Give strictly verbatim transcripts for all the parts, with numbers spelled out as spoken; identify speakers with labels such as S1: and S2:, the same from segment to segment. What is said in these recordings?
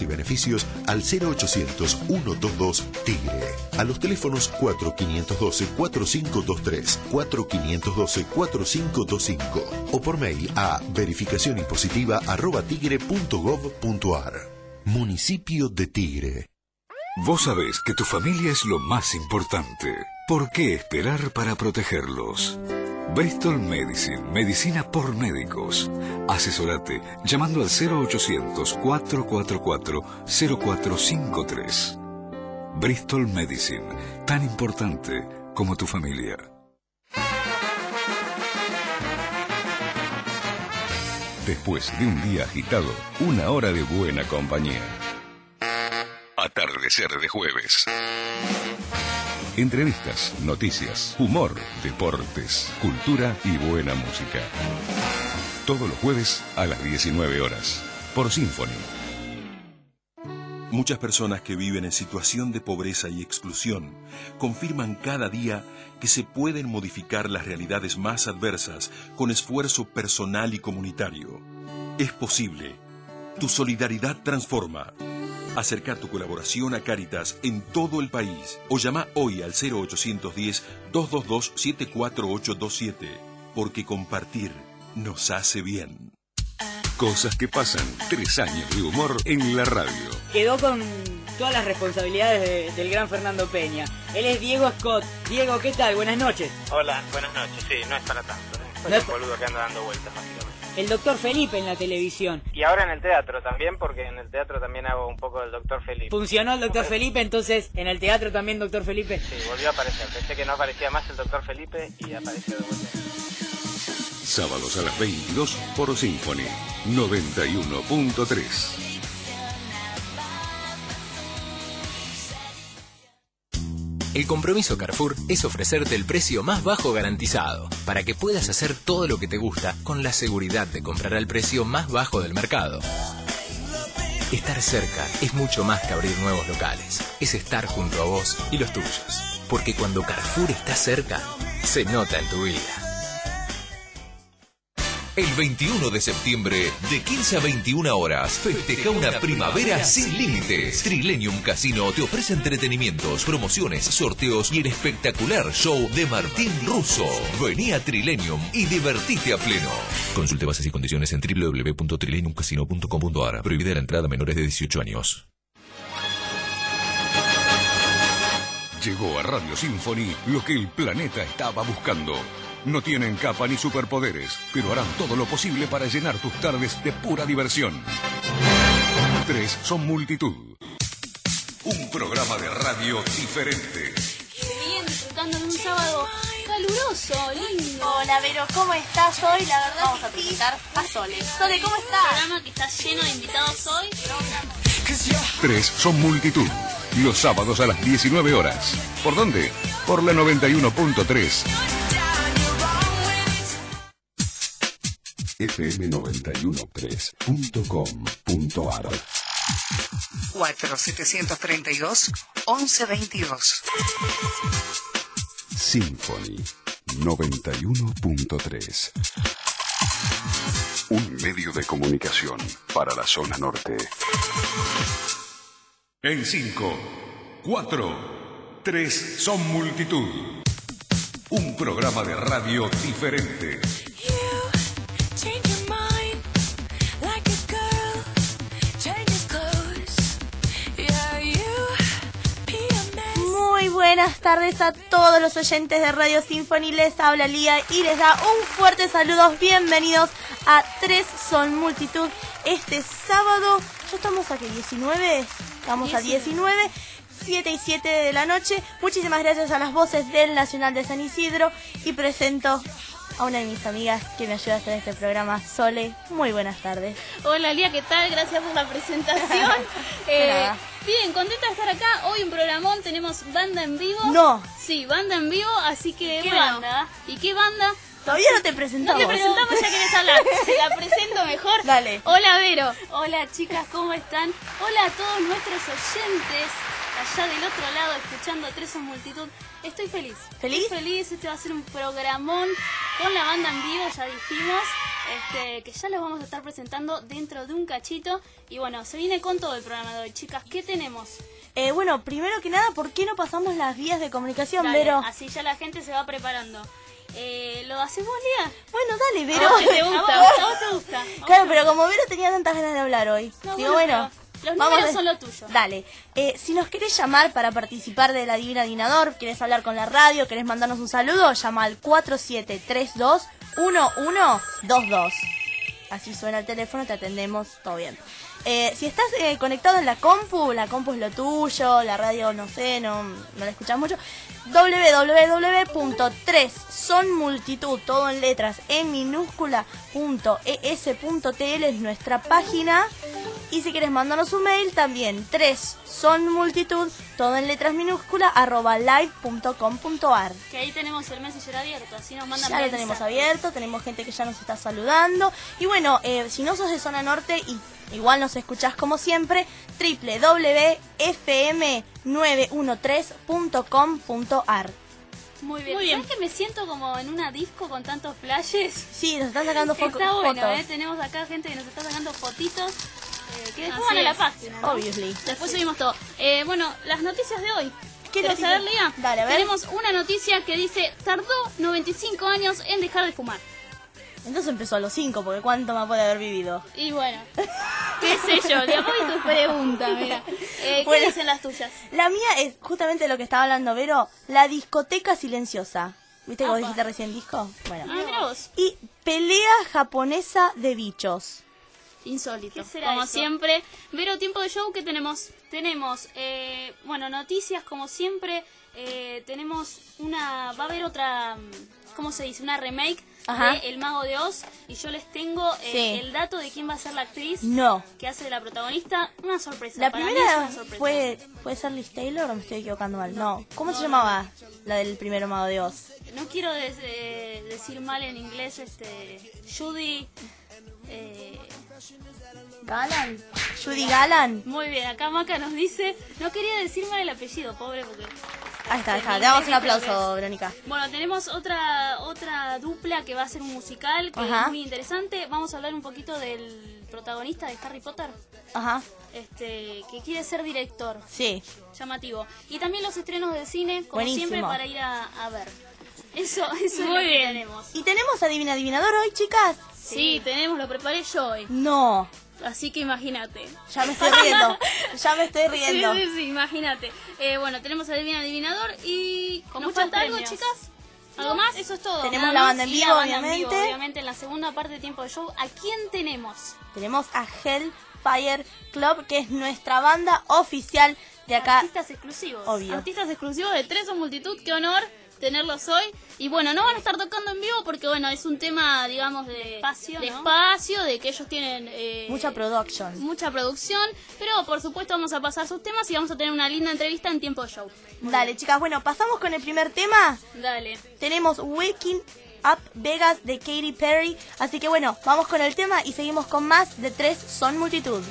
S1: y beneficios al cero ochocientos, ciento veintidós, Tigre. A los teléfonos cuatro cinco uno dos, cuatro cinco dos tres, cuatro cinco uno dos, cuatro cinco dos cinco o por mail a verificación impositiva arroba tigre punto gov punto ar. Municipio de Tigre.
S2: Vos sabés que tu familia es lo más importante. ¿Por qué esperar para protegerlos? Bristol Medicine, medicina por médicos. Asesorate llamando al cero ochocientos, cuatro cuatro cuatro, cero cuatro cinco tres. Bristol Medicine, tan importante como tu familia. Después de un día agitado, una hora de buena compañía. Atardecer de jueves. Entrevistas, noticias, humor, deportes, cultura y buena música. Todos los jueves a las diecinueve horas, por Symphony.
S3: Muchas personas que viven en situación de pobreza y exclusión confirman cada día que se pueden modificar las realidades más adversas con esfuerzo personal y comunitario. Es posible. Tu solidaridad transforma. Acerca tu colaboración a Cáritas en todo el país o llama hoy al cero ochocientos diez, dos dos dos, siete cuatro ocho dos siete, porque compartir nos hace bien.
S2: Cosas que pasan. Tres años de humor en la radio.
S4: Quedó con todas las responsabilidades de, del gran Fernando Peña. Él es Diego Scott. Diego, ¿qué tal? Buenas noches.
S5: Hola, buenas noches. Sí, no es para tanto. ¿eh?
S4: No
S5: es
S4: es...
S5: un boludo que anda dando vueltas, básicamente.
S4: El doctor Felipe en la televisión.
S5: Y ahora en el teatro también, porque en el teatro también hago un poco del doctor Felipe.
S4: ¿Funcionó el doctor Felipe? Entonces, ¿en el teatro también doctor Felipe?
S5: Sí, volvió a aparecer. Pensé que no aparecía más el doctor Felipe y apareció de vuelta.
S2: Sábados a las veintidós por Symphony noventa y uno punto tres.
S6: El compromiso Carrefour es ofrecerte el precio más bajo garantizado, para que puedas hacer todo lo que te gusta con la seguridad de comprar al precio más bajo del mercado. Estar cerca es mucho más que abrir nuevos locales, es estar junto a vos y los tuyos. Porque cuando Carrefour está cerca, se nota en tu vida.
S7: El veintiuno de septiembre, de quince a veintiuna horas, festeja una primavera sin límites. Trilenium Casino te ofrece entretenimientos, promociones, sorteos y el espectacular show de Martín Russo. Vení a Trilenium y divertite a pleno. Consulte bases y condiciones en doble u doble u doble u punto trilenium casino punto com punto ar. Prohibida la entrada a menores de dieciocho años.
S2: Llegó a Radio Symphony lo que el planeta estaba buscando. No tienen capa ni superpoderes, pero harán todo lo posible para llenar tus tardes de pura diversión. Tres son multitud. Un programa de radio diferente.
S8: Bien, disfrutando de un sábado caluroso, lindo.
S9: Hola, Vero, ¿cómo estás hoy? La verdad vamos a presentar a Sole. Sole, ¿cómo estás?
S8: Un programa que está lleno de invitados hoy.
S2: Tres son multitud. Los sábados a las diecinueve horas. ¿Por dónde? Por la noventa y uno punto tres. F M noventa y uno punto tres punto com punto ar.
S10: cuatro setecientos treinta y dos, once veintidós.
S2: Symphony noventa y uno punto tres. Un medio de comunicación para la zona norte. En cinco, cuatro, tres son multitud. Un programa de radio diferente.
S9: Muy buenas tardes a todos los oyentes de Radio Symphony. Les habla Lía y les da un fuerte saludo. Bienvenidos a Tres Son Multitud. Este sábado, ¿ya estamos aquí? ¿diecinueve? Estamos a diecinueve, siete y siete de la noche. Muchísimas gracias a las voces del Nacional de San Isidro. Y presento a una de mis amigas que me ayuda a hacer este programa, Sole. Muy buenas tardes.
S8: Hola Lía, ¿qué tal? Gracias por la presentación. eh, bien, contenta de estar acá. Hoy un programón, tenemos banda en vivo.
S9: No.
S8: Sí, banda en vivo, así que
S9: ¿Qué
S8: bueno.
S9: banda?
S8: ¿Y qué banda?
S9: Todavía no te presentamos.
S8: No te presentamos, ya querés hablar. Te la presento mejor.
S9: Dale.
S8: Hola Vero. Hola chicas, ¿cómo están? Hola a todos nuestros oyentes allá del otro lado escuchando Tres Son Multitud. Estoy feliz.
S9: ¿Feliz?
S8: Estoy feliz, este va a ser un programón con la banda en vivo, ya dijimos. este, que ya los vamos a estar presentando dentro de un cachito. Y bueno, se viene con todo el programa de hoy. Chicas, ¿qué tenemos?
S9: Eh, bueno, primero que nada, ¿por qué no pasamos las vías de comunicación,
S8: Dale,
S9: Vero?
S8: así ya la gente se va preparando. Eh, ¿Lo hacemos, Lía?
S9: Bueno, dale, Vero.
S8: ¿A vos te gusta? ¿A vos te gusta?
S9: Claro, pero como Vero tenía tantas ganas de hablar hoy,
S8: No,
S9: digo,
S8: bueno,
S9: bueno,
S8: los
S9: vamos
S8: números
S9: de-
S8: son lo tuyo.
S9: Dale. Eh, si nos querés llamar para participar de la Divina Adivinador, querés hablar con la radio, querés mandarnos un saludo, llama al cuatro siete tres dos uno uno dos dos. Así suena el teléfono, te atendemos, todo bien. Eh, si estás eh, conectado en la compu, la compu es lo tuyo, la radio no sé, no, no la escuchás mucho, doble u doble u doble u punto tres son multitud, todo en letras, en minúscula, punto es punto tl es nuestra página. Y si quieres mandarnos un mail también, tres son multitud, todo en letras minúsculas, arroba live punto com punto ar.
S8: Que ahí tenemos el Messenger abierto, así nos mandan
S9: Ya lo
S8: mensajes.
S9: tenemos abierto, tenemos gente que ya nos está saludando. Y bueno, eh, si no sos de zona norte y igual nos escuchás como siempre, doble u doble u doble u punto f m nueve uno tres punto com punto ar.
S8: Muy bien.
S4: Muy bien.
S8: ¿Sabes que me siento como en una disco con tantos flashes?
S9: Sí, nos están sacando fo-
S8: Está bueno,
S9: fotos.
S8: ¿eh? Tenemos acá gente que nos está sacando fotitos. Eh, que después
S4: Así
S8: van a la
S4: es.
S8: página, ¿no?
S9: Obviously.
S8: Después subimos todo. Eh, bueno, las noticias de hoy.
S9: ¿Qué
S8: ¿Querés
S9: noticia?
S8: saber, Lía?
S9: Dale, a ver.
S8: Tenemos una noticia que dice, tardó noventa y cinco años en dejar de fumar.
S9: Entonces empezó a los cinco, porque ¿cuánto más puede haber vivido?
S8: Y bueno, qué sé yo, de a poco tu pregunta, mira. Eh, ¿Qué
S9: Bueno.
S8: dicen las tuyas?
S9: La mía es justamente lo que estaba hablando Vero, la discoteca silenciosa. ¿Viste que vos
S8: Apa.
S9: dijiste recién disco? Bueno.
S8: Ah, mira vos.
S9: Y pelea japonesa de bichos.
S8: Insólito.
S9: ¿Qué será
S8: Como
S9: eso?
S8: siempre. Vero, tiempo de show, ¿qué tenemos? Tenemos, eh, bueno, noticias como siempre. Eh, tenemos una, va a haber otra, ¿cómo se dice? Una remake
S9: Ajá.
S8: de El Mago de Oz. Y yo les tengo eh,
S9: Sí.
S8: el dato de quién va a ser la actriz
S9: No.
S8: que hace de la protagonista. Una sorpresa.
S9: La
S8: Para mí
S9: primera
S8: es una sorpresa.
S9: fue, ¿puede ser Liz Taylor o me estoy equivocando mal? No. ¿Cómo se llamaba la del primer Mago de Oz?
S8: No quiero des- eh, decir mal en inglés, este, Judy... Eh,
S9: ¿Galan? ¿Judy Galan?
S8: Muy bien, acá Maca nos dice, no quería decir mal el apellido, pobre, porque...
S9: Ahí está, ahí está.
S8: En
S9: Te damos un
S8: inglés creo que
S9: aplauso, Verónica.
S8: Bueno, tenemos otra otra dupla que va a ser un musical, que
S9: Ajá.
S8: es muy interesante. Vamos a hablar un poquito del protagonista de Harry Potter,
S9: Ajá.
S8: este que quiere ser director.
S9: Sí.
S8: Llamativo. Y también los estrenos de cine, como
S9: Buenísimo.
S8: siempre, para ir a, a ver. Eso, eso es
S4: Muy
S8: lo que
S4: bien.
S8: tenemos.
S9: ¿Y tenemos adivina adivinador hoy, chicas?
S8: Sí, tenemos, lo preparé yo hoy.
S9: No.
S8: Así que imagínate.
S9: Ya me estoy riendo. Ya me estoy riendo.
S8: Sí, sí, sí, imagínate. Eh, bueno, tenemos Adivina Adivinador y...
S4: Con
S8: ¿Nos
S4: muchos
S8: falta algo,
S4: premios.
S8: chicas? ¿Algo
S4: No,
S8: más?
S4: eso es todo.
S9: Tenemos
S8: Nada
S9: la
S8: más,
S9: banda en
S8: y
S9: vivo,
S8: la banda en vivo,
S9: obviamente.
S8: obviamente, en la segunda parte de Tiempo de Show. ¿A quién tenemos?
S9: Tenemos a Hellfire Club, que es nuestra banda oficial de acá.
S8: Artistas exclusivos.
S9: Obvio.
S8: Artistas exclusivos de Tres o Multitud. Qué honor tenerlos hoy. Y bueno, no van a estar tocando en vivo porque, bueno, es un tema, digamos, de
S4: Espacio,
S8: de,
S4: ¿no?
S8: espacio, de que ellos tienen... eh,
S9: Mucha production.
S8: mucha producción, pero por supuesto vamos a pasar sus temas y vamos a tener una linda entrevista en Tiempo de Show.
S9: Dale, chicas. Bueno, pasamos con el primer tema.
S8: Dale.
S9: Tenemos Waking Up Vegas de Katy Perry. Así que bueno, vamos con el tema y seguimos con más de Tres Son Multitud.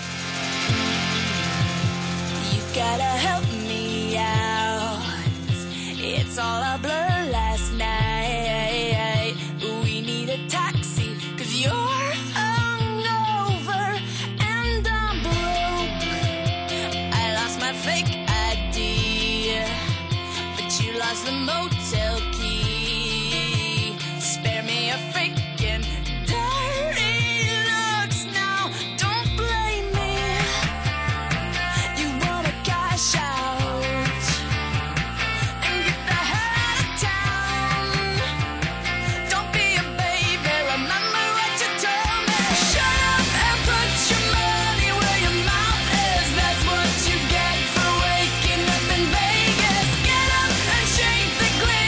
S11: You gotta help me out. It's all a blur last night. We need a taxi, cause you're hungover and I'm broke. I lost my fake I D, but you lost the motel key. Spare me a freaking dirty looks now. Don't blame me. You wanna cash out and get the hell out of town. Don't be a baby, remember what you told me. Shut up and put your money where your mouth is. That's what you get for waking up in Vegas. Get up and shake the glitter.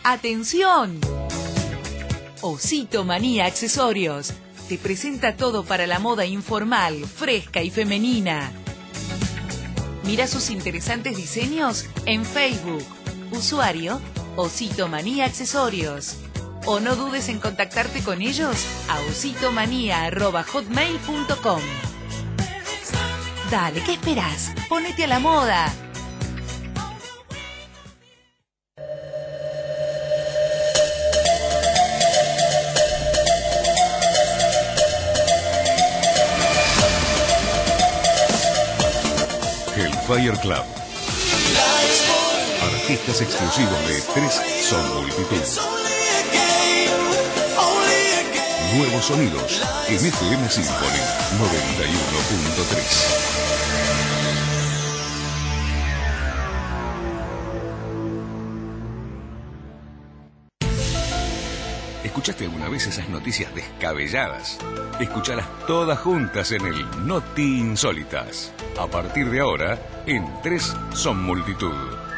S12: ¡Atención! Osito Manía Accesorios te presenta todo para la moda informal, fresca y femenina. Mira sus interesantes diseños en Facebook. Usuario Osito Manía Accesorios. O no dudes en contactarte con ellos a ositomanía arroba hotmail punto com. Dale, ¿qué esperás? Ponete a la moda.
S13: Fire Club. Artistas exclusivos de Tres Son Multitud. Nuevos sonidos en F M Symphony noventa y uno punto tres. ¿Escuchaste alguna vez esas noticias descabelladas? Escuchalas todas juntas en el Noti Insólitas. A partir de ahora, en Tres Son Multitud.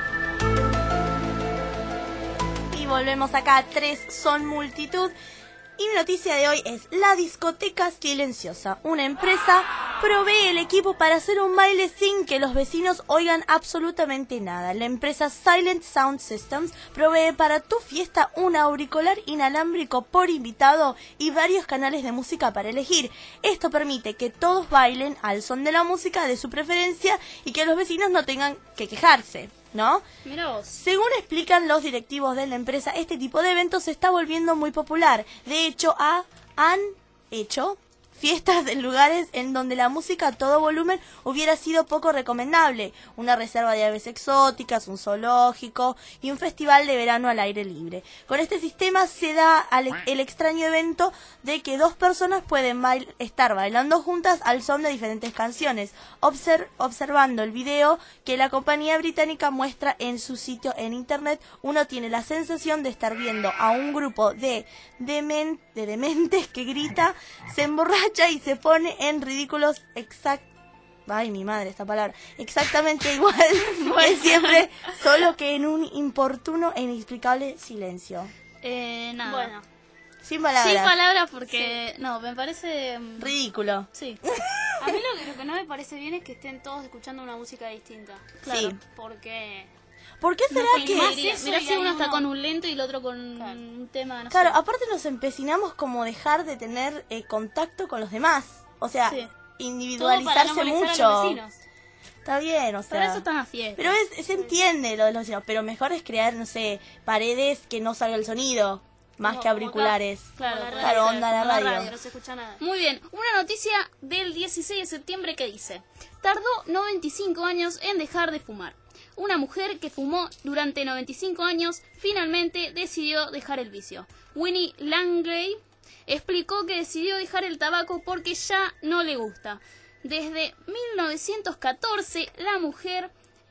S9: Y volvemos acá, Tres Son Multitud. Y mi noticia de hoy es la discoteca silenciosa. Una empresa provee el equipo para hacer un baile sin que los vecinos oigan absolutamente nada. La empresa Silent Sound Systems provee para tu fiesta un auricular inalámbrico por invitado y varios canales de música para elegir. Esto permite que todos bailen al son de la música de su preferencia y que los vecinos no tengan que quejarse, ¿no?
S8: Mirá vos.
S9: Según explican los directivos de la empresa, este tipo de eventos se está volviendo muy popular. De hecho, ha, han hecho fiestas en lugares en donde la música a todo volumen hubiera sido poco recomendable. Una reserva de aves exóticas, un zoológico y un festival de verano al aire libre. Con este sistema se da al, el extraño evento de que dos personas pueden bail, estar bailando juntas al son de diferentes canciones, observ, observando el video que la compañía británica muestra en su sitio en internet. Uno tiene la sensación de estar viendo a un grupo de, demen, de dementes que grita, se emborracha y se pone en ridículos exact ay mi madre esta palabra exactamente igual que siempre, solo que en un importuno e inexplicable silencio.
S8: Eh, nada.
S9: Bueno, sin palabras.
S8: Sin palabras porque, sí. No, me parece...
S9: ridículo.
S8: Sí. A mí lo que, lo que no me parece bien es que estén todos escuchando una música distinta.
S9: Claro. Sí.
S8: Porque...
S9: ¿Por qué será
S8: no,
S9: que...?
S8: Mirá, mirá si uno, uno está con un lento y el otro con claro. un tema, no
S9: Claro,
S8: sé.
S9: aparte nos empecinamos como dejar de tener eh, contacto con los demás. O sea, sí. individualizarse
S8: no
S9: mucho.
S8: A los vecinos.
S9: Está bien, o sea...
S8: Para eso están las fiestas.
S9: Pero es, se entiende lo de los vecinos, pero mejor es crear, no sé, paredes que no salga el sonido, más como, que auriculares.
S8: Claro,
S9: claro, claro, onda la radio.
S8: radio. No se escucha nada. Muy bien, una noticia del dieciséis de septiembre que dice: tardó noventa y cinco años en dejar de fumar. Una mujer que fumó durante noventa y cinco años finalmente decidió dejar el vicio. Winnie Langley explicó que decidió dejar el tabaco porque ya no le gusta. Desde mil novecientos catorce, la mujer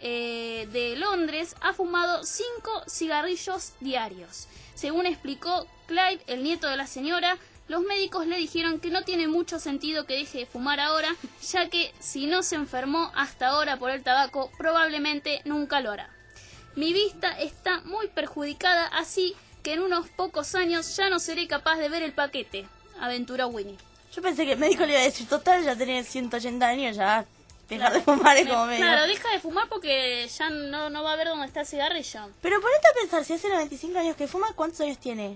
S8: eh, de Londres ha fumado cinco cigarrillos diarios. Según explicó Clive, el nieto de la señora, los médicos le dijeron que no tiene mucho sentido que deje de fumar ahora, ya que si no se enfermó hasta ahora por el tabaco, probablemente nunca lo hará. Mi vista está muy perjudicada, así que en unos pocos años ya no seré capaz de ver el paquete, aventuró Winnie.
S9: Yo pensé que el médico le iba a decir, total, ya tenés ciento ochenta años, ya dejar de fumar es como medio...
S8: Claro, deja de fumar porque ya no, no va a ver dónde está el cigarrillo.
S9: Pero ponete a pensar, si hace noventa y cinco años que fuma, ¿cuántos años tiene?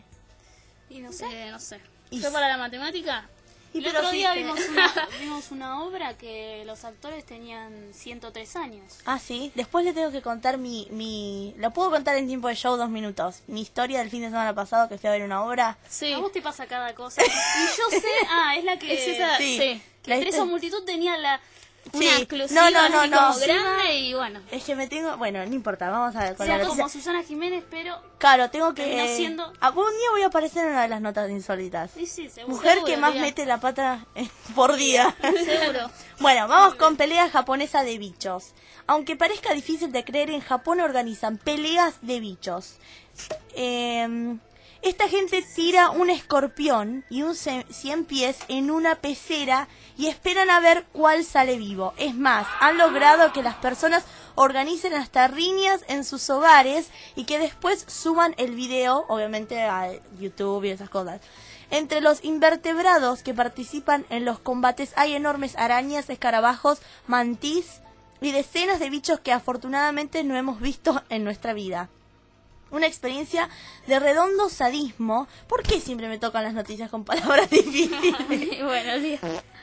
S8: Y no sé, no sé. ¿Fue para la matemática?
S14: Y el otro día vimos una, vimos una obra que los actores tenían ciento tres años.
S9: Ah, sí. Después le tengo que contar mi... mi ¿lo puedo contar en tiempo de show dos minutos? Mi historia del fin de semana pasado que fui a ver una obra.
S14: Sí. A vos te pasa cada cosa. Y yo sé... Ah, es la que...
S8: Es esa,
S9: sí.
S8: sí.
S14: La Tres Son Multitud tenía la... Una
S9: sí.
S14: exclusiva
S9: no, no, no, no.
S14: como grande y bueno.
S9: Es que me tengo... Bueno, no importa, vamos a ver.
S14: Con o sea, la como Susana Jiménez, pero...
S9: Claro, tengo que...
S14: Eh, siendo...
S9: Algún día voy a aparecer en una de las notas insólitas.
S14: Sí, sí, seguro.
S9: Mujer
S14: seguro,
S9: que más
S14: mira.
S9: mete la pata por día.
S14: Seguro.
S9: Bueno, vamos con pelea japonesa de bichos. Aunque parezca difícil de creer, en Japón organizan peleas de bichos. Eh... Esta gente tira un escorpión y un cien pies en una pecera y esperan a ver cuál sale vivo. Es más, han logrado que las personas organicen hasta riñas en sus hogares y que después suban el video, obviamente a YouTube y esas cosas. Entre los invertebrados que participan en los combates hay enormes arañas, escarabajos, mantís y decenas de bichos que afortunadamente no hemos visto en nuestra vida. Una experiencia de redondo sadismo. ¿Por qué siempre me tocan las noticias con palabras difíciles?
S8: Buenos días.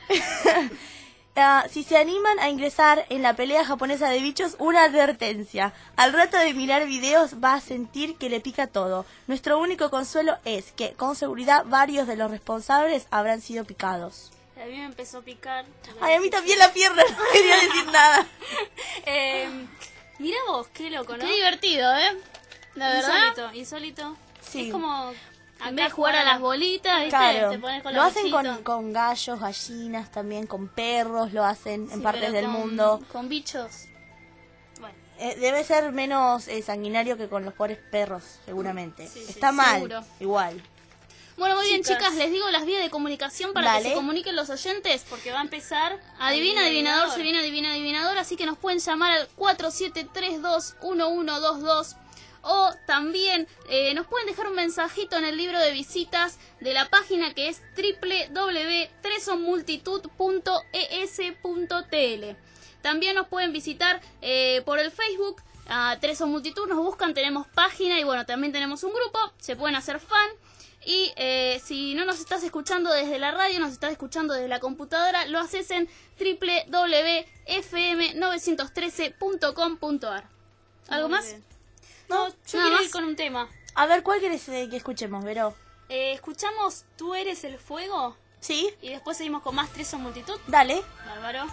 S9: Uh, si se animan a ingresar en la pelea japonesa de bichos, una advertencia. Al rato de mirar videos va a sentir que le pica todo. Nuestro único consuelo es que, con seguridad, varios de los responsables habrán sido picados.
S14: A mí me empezó a picar.
S9: Ay, a mí también la pierna, no quería decir nada.
S14: eh, mira vos, qué loco, ¿no?
S8: Qué divertido, ¿eh? La verdad.
S14: Insólito, insólito.
S9: Sí.
S14: Es como...
S8: En vez de jugar a las bolitas, ¿viste?
S9: Claro.
S8: Te pones con
S9: lo
S8: los
S9: hacen
S8: bichitos.
S9: con, con gallos, gallinas, también con perros, lo hacen en
S8: Sí,
S9: partes
S8: pero
S9: del
S8: con-
S9: mundo.
S8: Con bichos.
S14: Bueno.
S9: Eh, debe ser menos eh, sanguinario que con los pobres perros, seguramente.
S8: Sí, sí,
S9: Está mal,
S8: seguro.
S9: igual.
S8: Bueno, muy bien,
S14: Chicas.
S8: chicas, les digo las vías de comunicación para
S9: Dale.
S8: que se comuniquen los oyentes.
S14: Porque va a empezar...
S8: Adivina,
S14: el
S8: adivinador,
S14: adivinador.
S8: se viene adivina, adivinador, así que nos pueden llamar al cuatro siete tres dos uno uno dos dos o también eh, nos pueden dejar un mensajito en el libro de visitas de la página que es doble u doble u doble u punto tresonmultitud punto e s punto t l. También nos pueden visitar eh, por el Facebook, a Tres Son Multitud, nos buscan, tenemos página y bueno, también tenemos un grupo, se pueden hacer fan. Y eh, si no nos estás escuchando desde la radio, nos estás escuchando desde la computadora, lo haces en doble u doble u doble u punto f m novecientos trece punto com punto a r. ¿Algo
S14: Muy
S8: más?
S14: bien. No, yo
S8: Nada
S14: quiero
S8: más.
S14: ir con un tema.
S9: A ver, ¿cuál querés eh, que escuchemos, Vero?
S14: Eh, escuchamos Tú eres el fuego.
S9: ¿Sí?
S14: Y después seguimos con más Tres Son Multitud.
S9: Dale.
S14: Bárbaro.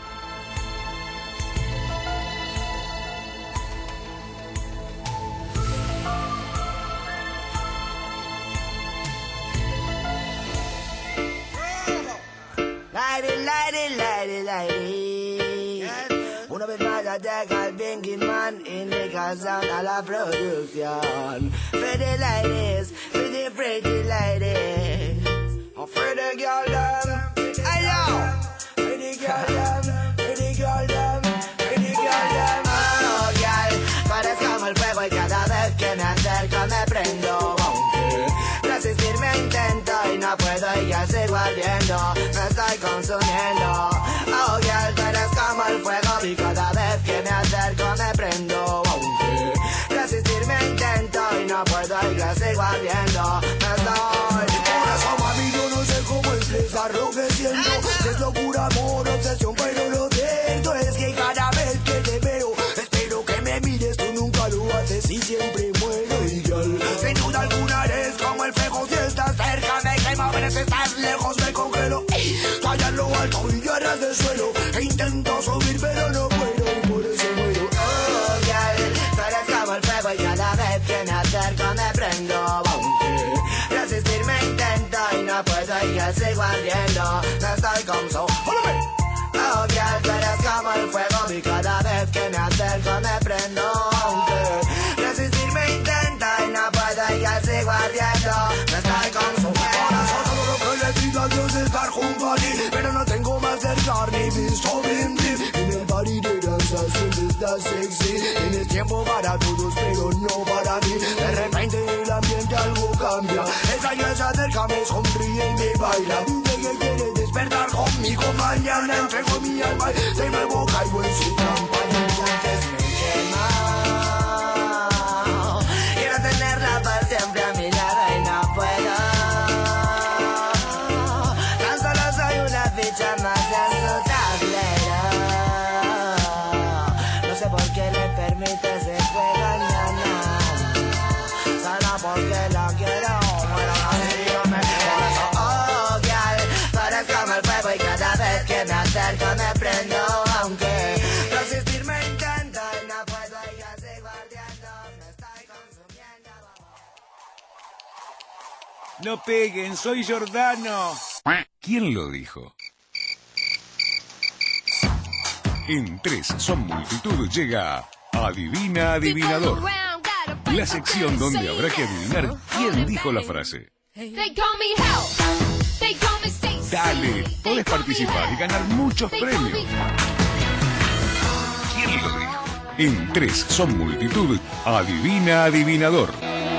S15: Lady, lady, lady, lady. Una vez más ya llega el Bingy Man, indica sound a la producción. Pretty ladies, pretty pretty ladies. Oh, pretty girl them, hey yo. Pretty girl them, pretty girl them, pretty girl them. Oh, girl, pares como el fuego y cada vez que me acerco me prendo. Resistirme intento y no puedo y ya sigo ardiendo, me estoy consumiendo. Oh, girl, tú eres como el fuego y cada vez que me acerco me prendo. Resistirme intento y no puedo y ya sigo ardiendo, me estoy. Por eso, mami, yo no sé cómo expresar lo que siento. Si es locura, amor, obsesión, pero lo cierto es que cada vez que te veo espero que me mires, tú nunca lo haces y siempre muero igual. Sin duda alguna eres como el fuego, si estás cerca me quemo, pero si estás lejos me congelo. Estoy en lo alto y yo ras del suelo e intento subir pero no puedo y por eso muero. Oh, girl, tú eres como el fuego y cada vez que me acerco me prendo. Resistirme intento y no puedo y yo sigo ardiendo, me estoy como... Oh, girl, tú eres como el fuego y cada vez que me acerco me prendo. Aunque resistirme intenta y no puedo y ya sigo ardiendo, me estoy consumiendo. Corazón, todo lo que le pido a Dios es estar junto a ti, pero no tengo más cerca ni visto bien, bien. En el party de danza siempre estás sexy. Tienes tiempo para todos pero no para mí. De repente el ambiente algo cambia. Esa ya se acerca, me sonríe y me baila. Dice que quiere despertar conmigo mañana. Entrego mi alma y de nuevo caigo en su trampa. Y entonces me quema. Quiero tenerla para siempre a mi lado y no puedo. Tan solo soy una ficha más en su tablero. No sé por qué le permite ese juego, na, na. Solo porque la quiero. Bueno, así dígame. Por eso, oh, girl, pares como el fuego y cada vez que me acerco me prendo. Aunque resistirme intento y no puedo y ya sigo ardiendo, me estoy consumiendo.
S13: No peguen, soy Giordano. ¿Quién lo dijo? En Tres Son Multitud llega Adivina Adivinador, la sección donde habrá que adivinar quién dijo la frase. Dale, podés participar y ganar muchos premios. ¿Quién lo dijo? En Tres Son Multitud, Adivina Adivinador.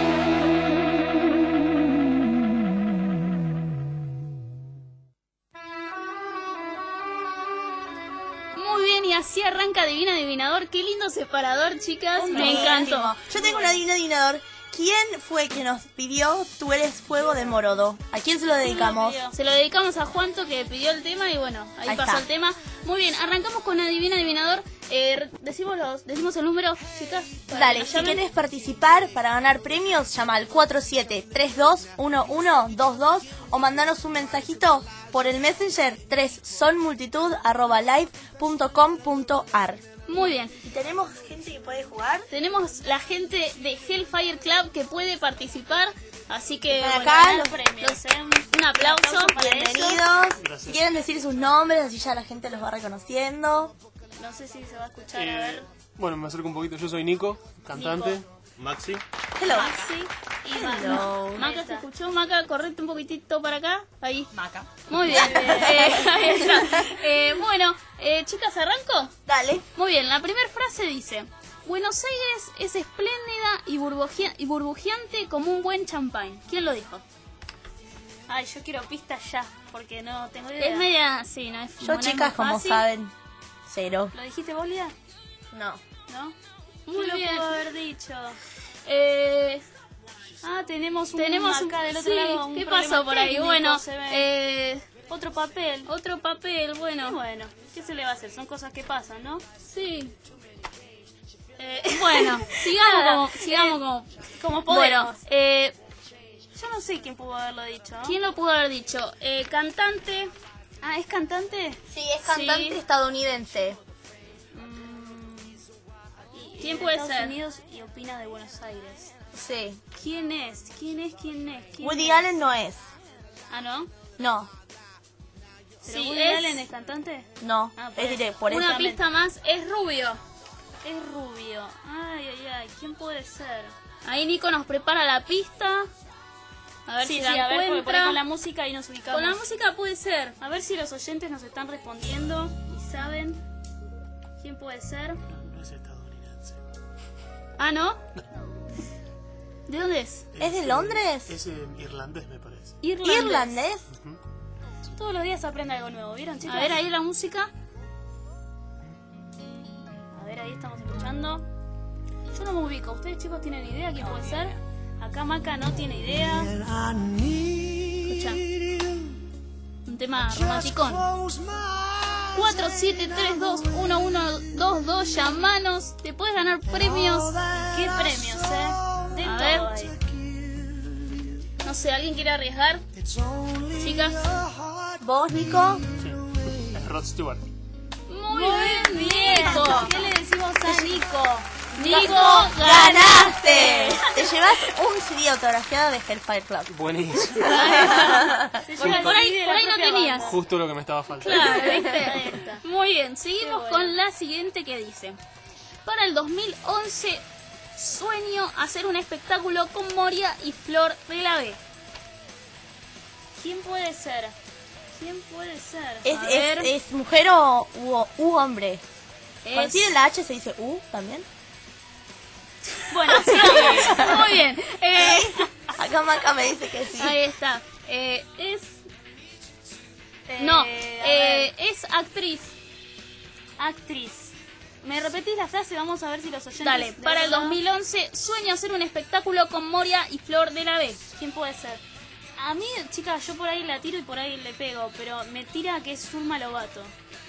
S8: Muy bien, y así arranca Adivina Adivinador. Qué lindo separador, chicas. Me encantó.
S9: Yo tengo un adivino adivinador. ¿Quién fue que nos pidió Tú eres fuego de Morodo? ¿A quién se lo dedicamos?
S8: Se lo dedicamos a Juanto, que pidió el tema, y bueno, ahí,
S9: Ahí
S8: pasó
S9: está.
S8: el tema. Muy bien, arrancamos con Adivina Adivinador. Eh, decimos los, decimos el número, chicas. para que
S9: Dale,
S8: nos
S9: si
S8: llamen.
S9: quieres participar para ganar premios, llama al cuatro siete tres dos uno uno dos dos o mandanos un mensajito por el Messenger tres son multitud arroba live punto com punto ar.
S8: Muy bien.
S9: ¿Y tenemos gente que puede jugar?
S8: Tenemos la gente de Hellfire Club que puede participar, así que
S9: Están
S8: bueno,
S9: acá,
S8: ganan
S9: los-
S8: premios, ¿eh? Un aplauso para
S9: Bienvenidos.
S8: ellos.
S9: Si quieren decir sus nombres, así ya la gente los va reconociendo.
S8: No sé si se va a escuchar, a
S16: Eh,
S8: ver.
S16: bueno, me acerco un poquito. Yo soy Nico, cantante. Maxi.
S9: Hello.
S8: Maxi y
S9: Hello.
S8: Maca. Maca, ¿se escuchó? Maca, correte un poquitito para acá. Ahí. Maca. Muy bien. Eh, ahí está. Eh, bueno, eh, chicas, ¿arranco?
S9: Dale.
S8: Muy bien, la primera frase dice: Buenos Aires es espléndida y, burbujea- y burbujeante como un buen champán. ¿Quién lo dijo?
S14: Ay, yo quiero pistas ya, porque no tengo idea.
S8: Es media, sí, no es
S9: Yo,
S8: no es
S9: chicas,
S8: muy
S9: como
S8: fácil.
S9: saben, cero.
S14: ¿Lo dijiste vos, Lía?
S9: No.
S14: ¿No?
S8: Muy
S14: ¿Qué
S8: bien.
S14: lo puedo haber dicho?
S8: Eh,
S14: Ah, tenemos un
S8: tenemos un-
S14: acá del otro
S8: sí,
S14: lado. un
S8: ¿qué
S14: problema
S8: pasó por ahí?
S14: técnico,
S8: Bueno,
S14: se ve.
S8: eh,
S14: otro papel.
S8: Otro papel, bueno.
S14: Y bueno, ¿qué se le va a hacer? Son cosas que pasan, ¿no?
S8: Sí. Eh, bueno, sigamos
S14: Nada,
S8: como, sigamos
S14: eh,
S8: como,
S14: como
S8: Bueno,
S14: podemos.
S8: eh,
S14: Yo no sé quién pudo haberlo dicho. ¿no?
S8: ¿quién lo pudo haber dicho? Eh, cantante.
S14: Ah, ¿es cantante?
S9: Sí, es cantante
S8: Sí.
S9: estadounidense.
S8: ¿Quién
S14: de
S8: puede
S14: Estados
S8: ser?
S14: Unidos y opina de Buenos Aires.
S9: Sí.
S14: ¿Quién es? ¿Quién es? ¿Quién es? ¿Quién
S9: Woody
S14: es?
S9: Allen no es.
S14: Ah, ¿no?
S9: No,
S14: ¿Pero
S8: Sí,
S14: Woody
S8: es-
S14: Allen es cantante?
S9: no.
S14: Ah,
S9: es directo, por
S8: Una
S9: eso.
S8: pista más, es rubio.
S14: Es rubio. Ay, ay, ay. ¿Quién puede ser?
S8: Ahí Nico nos prepara la pista. A ver
S14: sí,
S8: si
S14: sí,
S8: la
S14: a ver, porque por ahí
S8: encuentra.
S14: con la música ahí nos ubicamos.
S8: Con la música puede ser.
S14: A ver si los oyentes nos están respondiendo y saben quién puede ser.
S16: No es estadounidense.
S8: Ah, ¿no? ¿De dónde es?
S9: ¿Es de Londres?
S16: Es eh, irlandés, me parece.
S14: Irlandés.
S9: ¿Irlandés?
S14: Todos los días aprende algo nuevo, ¿vieron, chicos?
S8: A ver ahí la música.
S14: A ver, ahí estamos escuchando. Yo no me ubico. ¿Ustedes, chicos, tienen idea quién puede ser? Acá Maca no tiene idea.
S8: Escucha. Un tema romanticón. cuatro siete tres dos uno uno dos dos, llamanos. Te puedes ganar premios.
S14: ¿Qué premios, eh? De
S8: A
S14: todo
S8: ver.
S14: ahí.
S8: No sé, ¿alguien quiere arriesgar? Chicas.
S9: ¿Vos, Nico?
S16: Sí. Es Rod Stewart.
S8: Muy bien, Nico.
S14: ¿Qué le decimos a Nico?
S8: Nico,
S9: ¡Ganaste! Te llevas un C D autografiado de Hellfire Club.
S16: Buenísimo.
S8: Por ahí, por ahí, por ahí no tenías.
S16: Justo lo que me estaba faltando.
S8: Claro,
S14: Ahí
S8: ¿viste?
S14: está.
S8: Muy bien, seguimos
S14: Qué bueno.
S8: con la siguiente que dice: Para el dos mil once sueño hacer un espectáculo con Moria y Flor de la B.
S14: ¿Quién puede ser? ¿Quién puede ser?
S9: ¿Es,
S8: A
S9: es,
S8: ver.
S9: es mujer o u, u hombre? Cuando
S8: Es-
S9: tiene la H se dice U también.
S8: Bueno, sigamos. Muy bien. Eh,
S9: Acá Maca me dice que sí.
S8: ahí está. Eh, es.
S14: Eh,
S8: No,
S14: a
S8: eh,
S14: ver.
S8: es actriz.
S14: Actriz. ¿Me repetís la frase? Vamos a ver si los oyentes...
S8: Dale,
S14: de
S8: para el
S14: verdad-
S8: dos mil once sueño hacer un espectáculo con Moria y Flor de la B.
S14: ¿Quién puede ser? A mí, chicas, yo por ahí la tiro y por ahí le pego, pero me tira que es Zulma Lobato.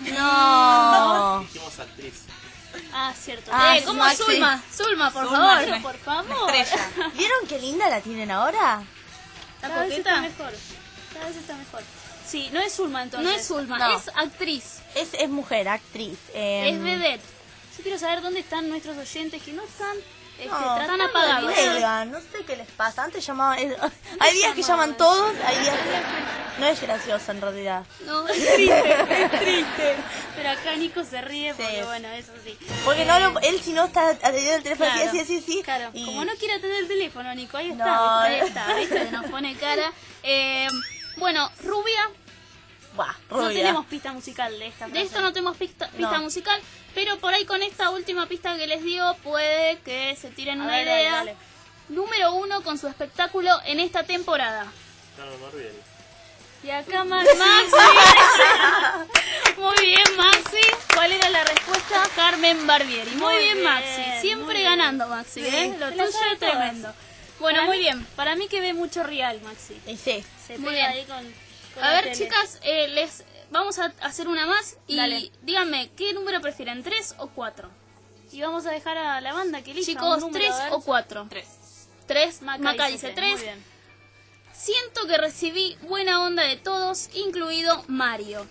S9: No.
S16: Dijimos actriz.
S14: Ah, cierto.
S9: Ah,
S8: eh, ¿cómo
S9: Maxi.
S8: Zulma? Zulma, por
S9: Zulma,
S8: favor.
S9: sí.
S14: Por favor.
S9: ¿Vieron qué linda la tienen ahora?
S8: ¿Está
S14: Cada vez está
S8: coqueta?
S14: mejor. Cada vez está mejor. Sí, no es Zulma entonces.
S8: No es Zulma,
S9: No.
S8: es actriz.
S9: Es, es mujer, actriz. eh,
S8: Es vedette.
S14: Yo quiero saber dónde están nuestros oyentes que no están... Este,
S9: No,
S14: tratando
S8: están
S14: de
S8: apagados.
S14: adivinar.
S9: Cuelgan, no sé qué les pasa. Antes llamaban. eh, Hay días que llaman todos, hay días que. No es gracioso en realidad.
S8: No, es triste.
S14: Es triste. Pero acá Nico se ríe porque,
S9: Sí.
S14: bueno, eso sí.
S9: Porque no lo- él, si no está atendiendo el teléfono,
S14: Claro,
S9: así, así, así.
S14: Claro,
S9: y-
S14: como no quiere atender el teléfono, Nico, ahí está.
S9: No.
S8: Ahí está, ¿viste? Nos pone cara. Eh, bueno, rubia.
S9: Bah,
S14: No
S9: rubia.
S14: tenemos pista musical de esta
S8: De
S14: frase.
S8: esto no tenemos pista, pista
S14: No.
S8: musical, pero por ahí con esta última pista que les digo puede que se tiren
S14: A
S8: una
S14: ver, dale,
S8: idea.
S14: dale.
S8: Número uno con su espectáculo en esta temporada.
S16: Carmen Barbieri.
S14: Y acá Max- Maxi.
S8: Muy bien, Maxi. ¿Cuál era la respuesta? Carmen Barbieri. Muy,
S14: Muy
S8: bien,
S14: bien,
S8: Maxi. Siempre
S14: muy
S8: ganando,
S14: bien.
S8: Maxi.
S14: Sí,
S8: ¿eh? Lo
S14: te la
S8: tuyo
S14: sabe
S8: es tremendo.
S14: todas.
S8: Bueno,
S14: Para
S8: muy
S14: mí-
S8: bien.
S14: Para mí que ve mucho real, Maxi.
S9: Sí.
S14: Se
S8: Muy
S14: pega
S8: bien.
S14: ahí con, con
S8: A
S14: la
S8: ver,
S14: tele.
S8: chicas, eh, les vamos a hacer una más y
S14: Dale.
S8: díganme, ¿qué número prefieren? ¿Tres o cuatro?
S14: Y vamos a dejar a la banda que elija
S8: Chicos,
S14: un número,
S8: ¿tres
S14: a ver.
S8: o cuatro?
S14: Tres.
S8: Tres.
S14: Maca
S8: Maca,
S14: dice
S8: dice
S14: tres,
S8: tres.
S14: muy bien.
S8: Siento que recibí buena onda de todos, incluido Mario.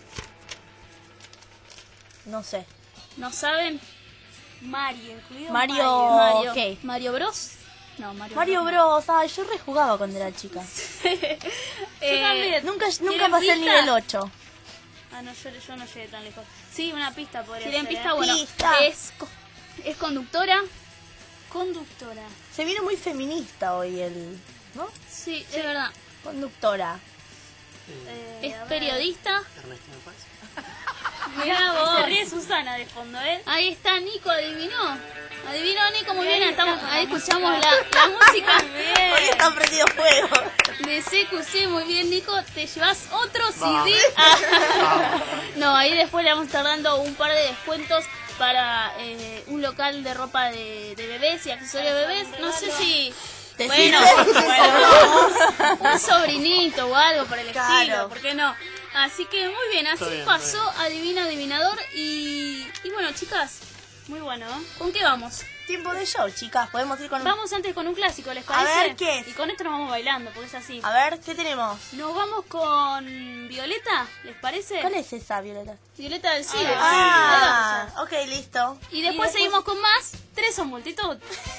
S9: No sé.
S8: ¿No saben?
S14: Mario, incluido
S9: Mario-
S8: Mario.
S9: ¿qué?
S8: ¿Mario Bros? No, Mario,
S9: Mario Bros. Ay, yo rejugaba cuando era chica.
S8: Eh,
S14: también.
S9: Nunca, nunca
S14: ¿Quieren
S9: pasé el
S14: pista?
S9: nivel ocho.
S14: Ah, no, yo, yo no llegué tan lejos. Sí, una pista podría
S8: ¿Quieren
S14: ser.
S8: pista?
S14: ¿eh?
S8: Bueno,
S9: Pista.
S8: Es, co- es conductora.
S14: Conductora.
S9: Se vino muy feminista hoy el... ¿no?
S8: Sí, es verdad.
S9: Conductora.
S14: Eh,
S8: Es
S14: a ver.
S8: periodista.
S16: Ernestina Paz.
S8: Mirá vos.
S14: Se ríe Susana de fondo, ¿eh?
S8: Ahí está, Nico, adivinó. Adivinó, Nico, muy
S14: Bien,
S8: bien. Estamos,
S14: estamos
S8: ahí
S14: con la
S8: escuchamos la,
S14: música.
S8: la música.
S9: Hoy está prendido fuego.
S8: De C Q C, muy bien, Nico. Te llevas otro C D.
S16: Vamos.
S8: Ah. No, ahí después le vamos a estar dando un par de descuentos para eh, un local de ropa de, de bebés y accesorios de bebés. No sé si...
S9: ¿Te
S8: Bueno,
S9: sirve?
S8: bueno, un sobrinito o algo por el
S9: Claro.
S8: estilo, ¿por qué no? Así que muy bien, así
S16: Está bien,
S8: pasó
S16: está
S8: Adivina Adivinador y, y bueno, chicas,
S14: Muy bueno, ¿eh?
S8: ¿con qué vamos?
S9: Tiempo de show, chicas. Podemos ir con un...
S14: Vamos antes con un clásico, ¿les
S9: A
S14: parece?
S9: ver, ¿qué es?
S14: Y con esto nos vamos bailando, porque es así.
S9: A ver, ¿qué tenemos?
S14: Nos vamos con Violeta, ¿les parece?
S9: ¿Cuál es esa, Violeta?
S8: Violeta del Cielo.
S9: Ah, ok, listo.
S8: Y después
S14: después-
S8: seguimos con más.
S14: Tres son multitud.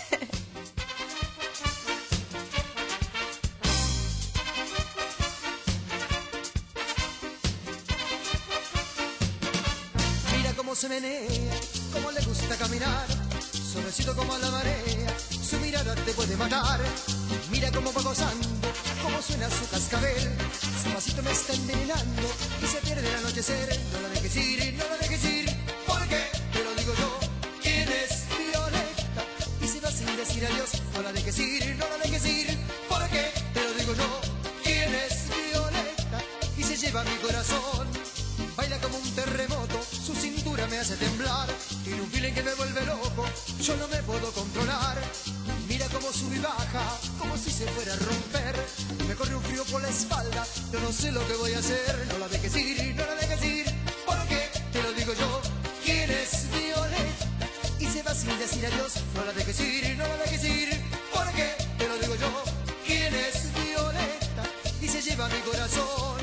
S17: Mira cómo se menea, cómo le gusta caminar, suavecito como la marea, su mirada te puede matar. Mira cómo va gozando, cómo suena su cascabel, su pasito me está envenenando y se pierde el anochecer. No la dejes ir, no la dejes ir, porque te lo digo yo, ¿quién es Violeta? Y se va sin decir adiós, no la dejes ir, no la dejes ir, porque te lo digo yo, ¿quién es Violeta? Y se lleva mi corazón. Baila como un terremoto, su cintura me hace temblar. Tiene un feeling que me vuelve loco, yo no me puedo controlar. Mira cómo sube y baja, como si se fuera a romper. Me corre un frío por la espalda, yo no sé lo que voy a hacer. No la dejes ir, no la dejes ir, porque te lo digo yo. ¿Quién es Violeta? Y se va sin decir adiós. No la dejes ir, no la dejes ir, porque te lo digo yo. ¿Quién es Violeta? Y se lleva mi corazón.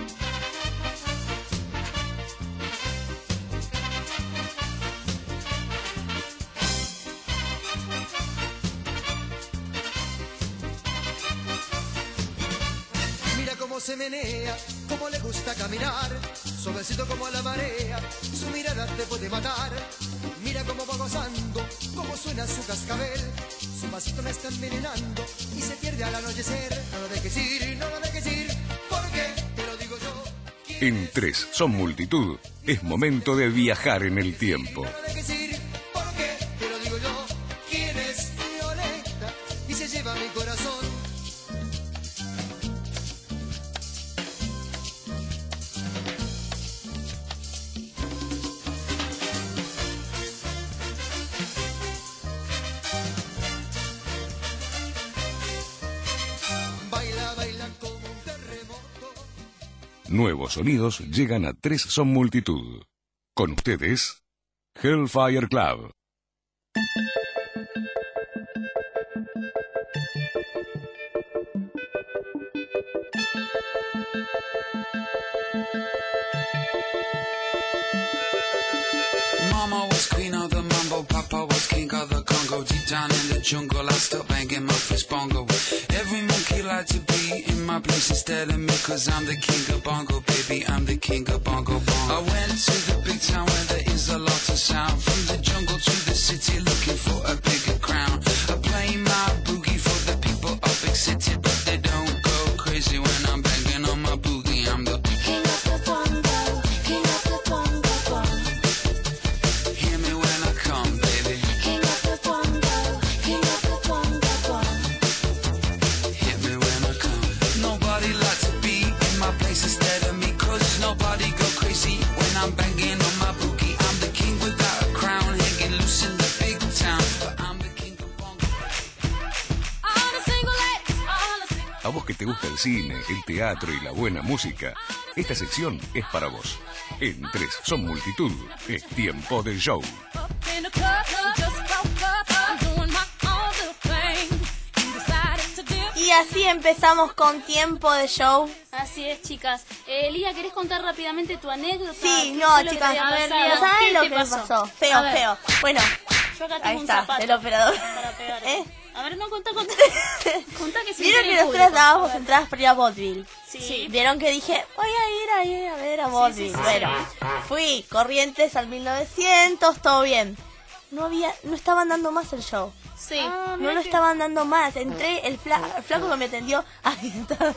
S17: Mira cómo se menea, cómo le gusta caminar, suavecito como la marea, su mirada te puede matar. Mira cómo va gozando, cómo suena su cascabel, su pasito me está envenenando y se pierde al anochecer. No lo dejes ir, no lo dejes ir, porque te lo digo yo.
S13: En Tres Son Multitud, es momento de viajar en el tiempo.
S17: No lo dejes ir, porque te lo digo yo. ¿Quién es Violeta? Y se lleva mi corazón. Baila, baila como un terremoto.
S13: Nuevos sonidos llegan a Tres Son Multitud. Con ustedes, Hellfire Club.
S18: Mama was queen of the mambo, Papa was king of the Congo. Deep down in the jungle, I still banging my first bongo. Every monkey like to be in my place instead of me, cause I'm the king of bongo, baby, I'm the king of bongo bongo. I went to the big town where there is a lot of sound. From the jungle to the city, looking for a bigger crown. I play my boogie for the people of big city, but they don't go crazy when I'm banging on my boogie. I'm the king of the bongo.
S13: A vos que te gusta el cine, el teatro y la buena música, esta sección es para vos. En Tres Son Multitud, es tiempo del show.
S9: Y así empezamos con tiempo de show.
S14: Así es, chicas. Eh, Lía, ¿querés contar rápidamente tu anécdota?
S9: Sí,
S14: ¿Qué
S9: no,
S14: fue lo
S9: chicas,
S14: que
S9: a
S14: te
S9: ver,
S14: había pasado?
S9: ¿saben
S14: ¿Qué
S9: lo
S14: te
S9: que me
S14: pasó?
S9: pasó? Feo,
S14: A ver.
S9: feo. Bueno,
S14: Yo acá tengo
S9: ahí
S14: un
S9: está,
S14: zapato
S9: el operador.
S14: para pegar.
S9: ¿Eh?
S14: A ver, no, contá, contá. Contá que se
S9: Vieron
S14: entere
S9: que
S14: el
S9: nosotras
S14: público.
S9: dábamos entradas para ir a Vaudeville.
S14: Sí.
S9: Vieron que dije, voy a ir ahí a ver a Vaudeville.
S14: sí, sí,
S9: Bueno, fui, Corrientes al mil novecientos, todo bien. No había, no estaban dando más el show.
S14: Sí.
S9: Ah, no lo estaban dando más. Entré, el, fla- el flaco que me atendió. Ahí está.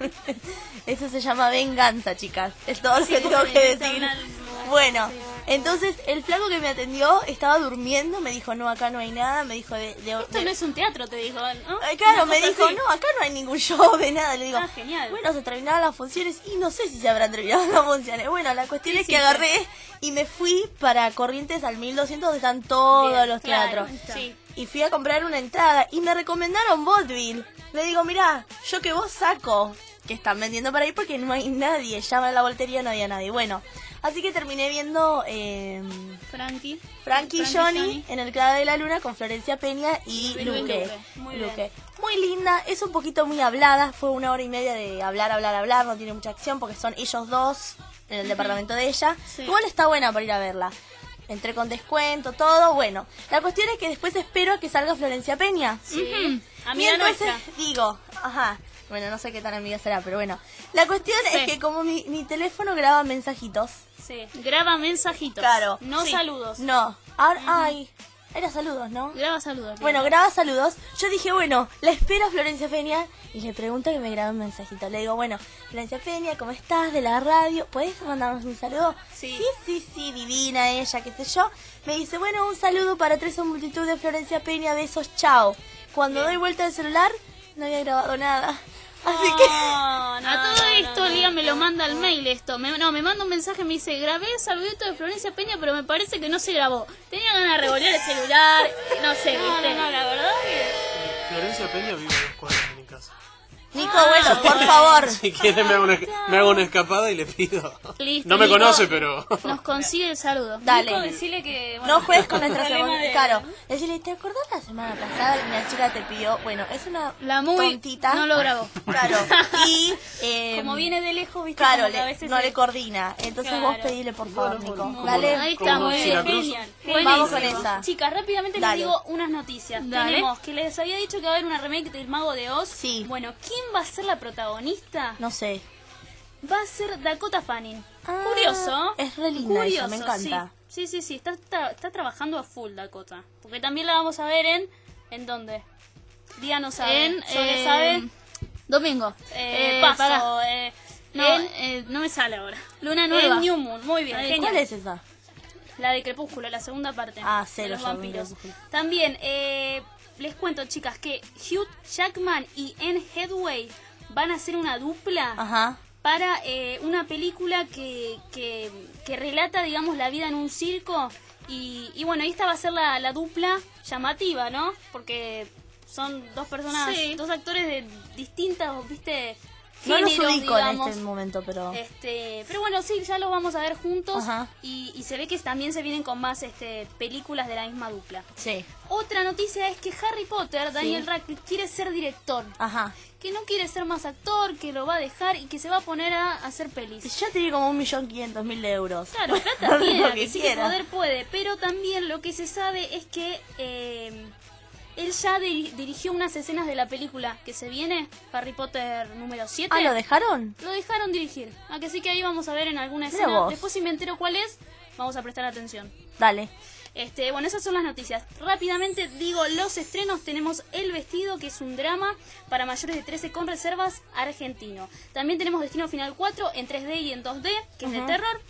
S9: Eso se llama venganza, chicas. Es todo lo
S14: Sí,
S9: que tengo
S14: sí,
S9: que
S14: está
S9: decir.
S14: una-
S9: Bueno, entonces el flaco que me atendió estaba durmiendo. Me dijo, no, acá no hay nada. Me dijo, de. de-
S14: Esto
S9: de-
S14: no es un teatro, te dijo, ¿no?
S9: Ay, claro,
S14: Una
S9: me
S14: cosa
S9: dijo,
S14: así.
S9: no, acá no hay ningún show de nada. Le digo,
S14: Ah, genial.
S9: bueno, se terminaron las funciones y no sé si se habrán terminado las funciones. Bueno, la cuestión
S14: Sí,
S9: es
S14: sí,
S9: que
S14: sí.
S9: agarré y me fui para Corrientes al mil doscientos donde están todos
S14: Bien,
S9: los
S14: claro,
S9: teatros.
S14: sí.
S9: Y fui a comprar una entrada y me recomendaron Vaudeville. Le digo, mirá, yo que vos saco, que están vendiendo para ahí porque no hay nadie. Llama a la voltería, no había nadie. Bueno, así que terminé viendo eh,
S14: Frankie.
S9: Frankie y
S14: Frankie
S9: Johnny,
S14: Johnny.
S9: en el Claro de la Luna con Florencia Peña y
S14: Y
S9: Luque.
S14: Luque. Muy bien.
S9: Luque. Muy linda, es un poquito muy hablada. Fue una hora y media de hablar, hablar, hablar. No tiene mucha acción porque son ellos dos en el departamento de ella.
S14: Sí.
S9: Igual está buena para ir a verla. Entré con descuento, todo. Bueno, la cuestión es que después espero a que salga Florencia Peña.
S14: Sí.
S9: Y
S14: Amiga
S9: entonces
S14: nuestra.
S9: digo, ajá, bueno, no sé qué tan amiga será, pero bueno. La cuestión
S14: Sí.
S9: es que como mi, mi teléfono graba mensajitos.
S14: Sí. Graba mensajitos.
S9: Claro.
S14: No
S9: Sí.
S14: saludos.
S9: No. Ahora, ay, era saludos, ¿no?
S14: Graba saludos.
S9: Bueno,
S14: Lía.
S9: graba saludos. Yo dije, bueno, la espero a Florencia Peña y le pregunto que me grabe un mensajito. Le digo, bueno, Florencia Peña, ¿cómo estás? De la radio, ¿puedes mandarnos un saludo?
S14: Sí.
S9: sí, sí, sí, divina ella, qué sé yo. Me dice, bueno, un saludo para Tres Son Multitud de Florencia Peña, besos, chao. Cuando doy vuelta al celular, no había grabado nada. Así que...
S14: No, no, a todo esto, Lía me lo manda al mail esto. Me, no, me manda un mensaje, me dice, grabé el saludito de Florencia Peña, pero me parece que no se grabó. Tenía ganas de revolver el celular, no sé,
S9: No,
S14: ¿viste?
S9: no, no, la verdad
S16: Eh, Florencia Peña vive a dos cuadras de mi casa.
S9: Nico, bueno, por favor.
S16: Si quiere me hago, una, me hago una escapada y le pido.
S14: Listo,
S16: No me
S14: Nico,
S16: conoce, pero...
S14: Nos consigue el saludo.
S9: Dale.
S14: Nico, decirle que... bueno,
S9: No juegues con nuestra
S14: problema
S9: semana.
S14: de-
S9: Claro, decirle, ¿te acordás la semana pasada que una chica te pidió? Bueno, es una
S14: La muy
S9: tontita.
S14: no lo grabó.
S9: Claro. Y eh,
S14: Como viene de lejos, viste,
S9: claro,
S14: como que a
S9: le-
S14: veces
S9: no
S14: se-
S9: le coordina. Entonces
S14: Claro.
S9: vos pedile por favor,
S16: Bueno,
S9: Nico.
S16: como-
S9: Dale.
S14: Ahí está,
S16: como
S14: muy bien,
S16: Syracuse.
S14: genial.
S9: Vamos con
S14: Buenísimo.
S9: esa.
S14: Chicas, rápidamente
S9: Dale.
S14: les digo unas noticias.
S9: Dale.
S14: Tenemos que les había dicho que va a haber una remake del Mago de Oz.
S9: Sí.
S14: Bueno, ¿quién va a ser la protagonista?
S9: No sé.
S14: Va a ser Dakota Fanning.
S9: Ah,
S14: Curioso.
S9: es re linda ella, me
S14: Curioso,
S9: encanta.
S14: Sí, sí, sí, sí. Está, está, está trabajando a full Dakota. Porque también la vamos a ver en... ¿En dónde? Día no sabe.
S8: En,
S14: ¿Yo qué
S8: eh,
S14: sabe?
S8: Domingo.
S14: Eh,
S8: Eh,
S14: paso.
S8: pará.
S14: eh,
S8: No,
S14: en,
S8: eh, no me sale ahora.
S14: Luna
S8: Nueva.
S14: En New Moon. Muy bien,
S9: Ay,
S14: genial.
S9: ¿cuál es esa?
S14: La de Crepúsculo, la segunda parte.
S9: Ah,
S14: de
S9: cero,
S14: los
S9: yo vi
S14: vampiros.
S9: Crepúsculo.
S14: También, eh, les cuento, chicas, que Hugh Jackman y Anne Hathaway van a hacer una dupla
S9: Ajá.
S14: para eh, una película que, que, que relata, digamos, la vida en un circo. Y, y bueno, esta va a ser la, la dupla llamativa, ¿no? Porque son dos personas,
S8: Sí.
S14: dos actores de distintas, ¿viste?
S9: No los
S14: Géneros,
S9: ubico en
S14: digamos.
S9: este momento, pero...
S14: Este, pero bueno, sí, ya los vamos a ver juntos.
S9: Ajá.
S14: Y, y se ve que también se vienen con más este, películas de la misma dupla.
S9: Sí.
S14: Otra noticia es que Harry Potter, Daniel
S9: Sí.
S14: Radcliffe, quiere ser director.
S9: Ajá.
S14: Que no quiere ser más actor, que lo va a dejar y que se va a poner a hacer pelis.
S9: Ya te di como un millón quinientos mil euros.
S14: Claro, plata
S9: Lo
S14: tiene,
S9: que
S14: que sí que
S9: quiera.
S14: poder puede. Pero también lo que se sabe es que eh, él ya di- dirigió unas escenas de la película que se viene, Harry Potter número siete.
S9: Ah, ¿lo dejaron?
S14: Lo dejaron dirigir. A que sí que ahí vamos a ver en alguna
S9: Mira
S14: escena.
S9: vos.
S14: Después si me entero cuál es, vamos a prestar atención.
S9: Dale.
S14: Este, bueno, esas son las noticias. Rápidamente digo los estrenos. Tenemos El Vestido, que es un drama para mayores de trece con reservas, argentino. También tenemos Destino Final cuatro en tres D y en dos D, que es de
S9: Ujú.
S14: terror.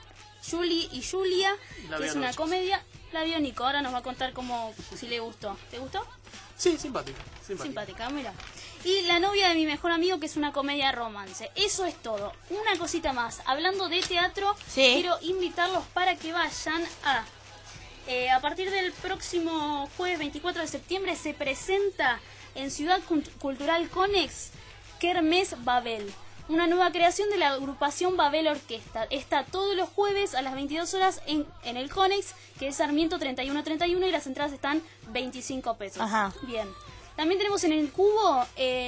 S14: Julie y Julia,
S16: La
S14: que
S16: vi
S14: es una
S16: anoche.
S14: comedia. La vio Nico, ahora nos va a contar cómo, si le gustó. ¿Te gustó?
S16: Sí, simpática. Simpática.
S14: Simpática, mira. Y La novia de mi mejor amigo, que es una comedia romance. Eso es todo. Una cosita más. Hablando de teatro,
S9: Sí.
S14: quiero invitarlos para que vayan a... eh, a partir del próximo jueves veinticuatro de septiembre se presenta en Ciudad Cult- Cultural Conex Kermés Babel, una nueva creación de la agrupación Babel Orquesta. Está todos los jueves a las veintidós horas en, en el Conex, que es Sarmiento treinta y uno treinta y uno, y las entradas están veinticinco pesos.
S9: Ajá.
S14: Bien. También tenemos en el Cubo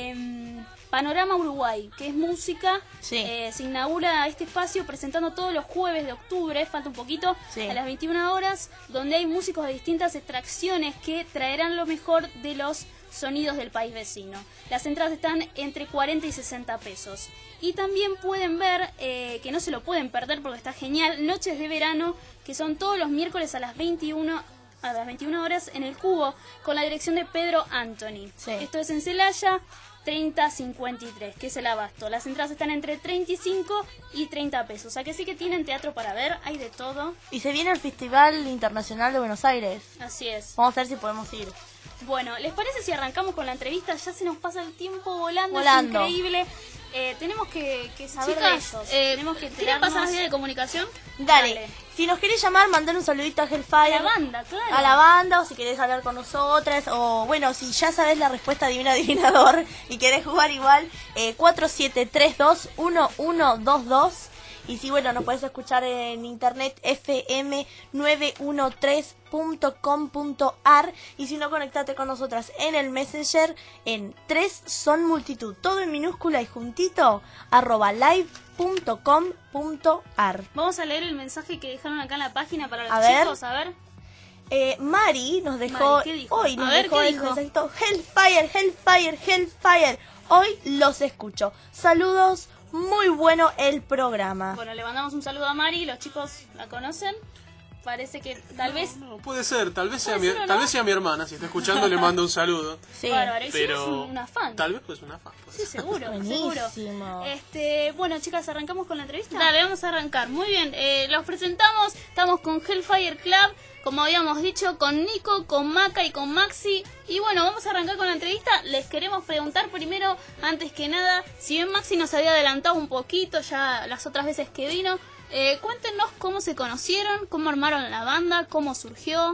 S14: eh, Panorama Uruguay, que es música.
S9: Sí.
S14: Eh, se inaugura este espacio presentando todos los jueves de octubre, falta un poquito,
S9: Sí.
S14: a las veintiuna horas, donde hay músicos de distintas extracciones que traerán lo mejor de los sonidos del país vecino. Las entradas están entre cuarenta y sesenta pesos. Y también pueden ver, eh, que no se lo pueden perder porque está genial, Noches de Verano, que son todos los miércoles a las veintiuna a las veintiuna horas en el Cubo, con la dirección de Pedro Anthony.
S9: Sí.
S14: Esto es en Celaya treinta cincuenta y tres, que es el Abasto. Las entradas están entre treinta y cinco y treinta pesos. O sea que sí que tienen teatro para ver, hay de todo.
S9: Y se viene el Festival Internacional de Buenos Aires.
S14: Así es.
S9: Vamos a ver si podemos ir.
S14: Bueno, ¿les parece si arrancamos con la entrevista? Ya se nos pasa el tiempo volando,
S9: Volando.
S14: es increíble. Eh, tenemos que, que saber
S8: Chicas,
S14: de ellos.
S8: eh,
S14: tenemos que
S8: ¿quieren
S14: enterarnos.
S8: pasar las vías de comunicación?
S9: Dale.
S14: Dale.
S9: Si nos querés llamar, mandar un saludito a Hellfire.
S14: A la banda, claro.
S9: A la banda, o si querés hablar con nosotras, o bueno, si ya sabés la respuesta divina adivinador y querés jugar igual, eh, cuatro siete tres dos uno uno dos dos. Y si bueno, nos podés escuchar en internet f m nueve uno tres punto com punto a r. Y si no, conectate con nosotras en el Messenger en tres son multitud, todo en minúscula y juntito, arroba live punto com punto a r.
S14: Vamos a leer el mensaje que dejaron acá en la página para los
S9: A ver.
S14: chicos, a ver.
S9: Eh, Mari nos dejó,
S14: Mari, ¿qué dijo?
S9: hoy
S14: A
S9: nos
S14: ver,
S9: dejó
S14: ¿qué
S9: el
S14: dijo?
S9: mensajito, Hellfire, Hellfire, Hellfire. Hoy los escucho. Saludos, muy bueno el programa.
S14: Bueno, le mandamos un saludo a Mari, los chicos la conocen. Parece que tal vez...
S16: No, puede ser, tal vez sea
S14: Puede
S16: mi,
S14: ser o
S16: tal
S14: no.
S16: vez sea mi hermana, si está escuchando le mando un saludo.
S9: Sí.
S14: Bárbaro, y
S16: Pero
S14: somos un- una fan.
S16: Tal vez pues una fan. pues.
S14: Sí, seguro,
S9: Buenísimo.
S14: seguro. Este, bueno, chicas, arrancamos con la entrevista. Dale, vamos a arrancar. Muy bien, eh, los presentamos. Estamos con Hellfire Club, como habíamos dicho, con Nico, con Maca y con Maxi. Y bueno, vamos a arrancar con la entrevista. Les queremos preguntar primero, antes que nada, si bien Maxi nos había adelantado un poquito ya las otras veces que vino, eh, cuéntenos cómo se conocieron, cómo armaron la banda, cómo surgió.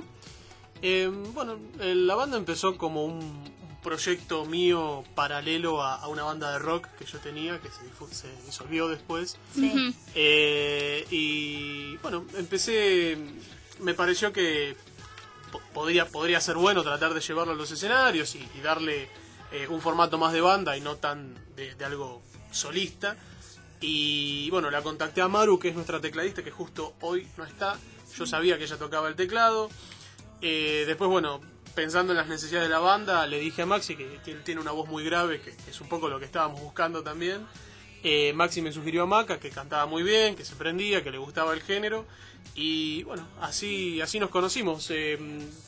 S16: Eh, bueno, eh, la banda empezó como un, un proyecto mío paralelo a, a una banda de rock que yo tenía, que se, difu- se disolvió después.
S9: Sí.
S14: Ujú.
S16: Eh, y bueno, empecé, me pareció que po- podría, podría ser bueno tratar de llevarlo a los escenarios y, y darle eh, un formato más de banda y no tan de, de algo solista. Y bueno, la contacté a Maru, que es nuestra tecladista, que justo hoy no está. Yo sabía que ella tocaba el teclado. Eh, después, bueno, pensando en las necesidades de la banda, le dije a Maxi, que tiene, tiene una voz muy grave, que, que es un poco lo que estábamos buscando también. Eh, Maxi me sugirió a Maca, que cantaba muy bien, que se prendía, que le gustaba el género. Y bueno, así, así nos conocimos. Eh,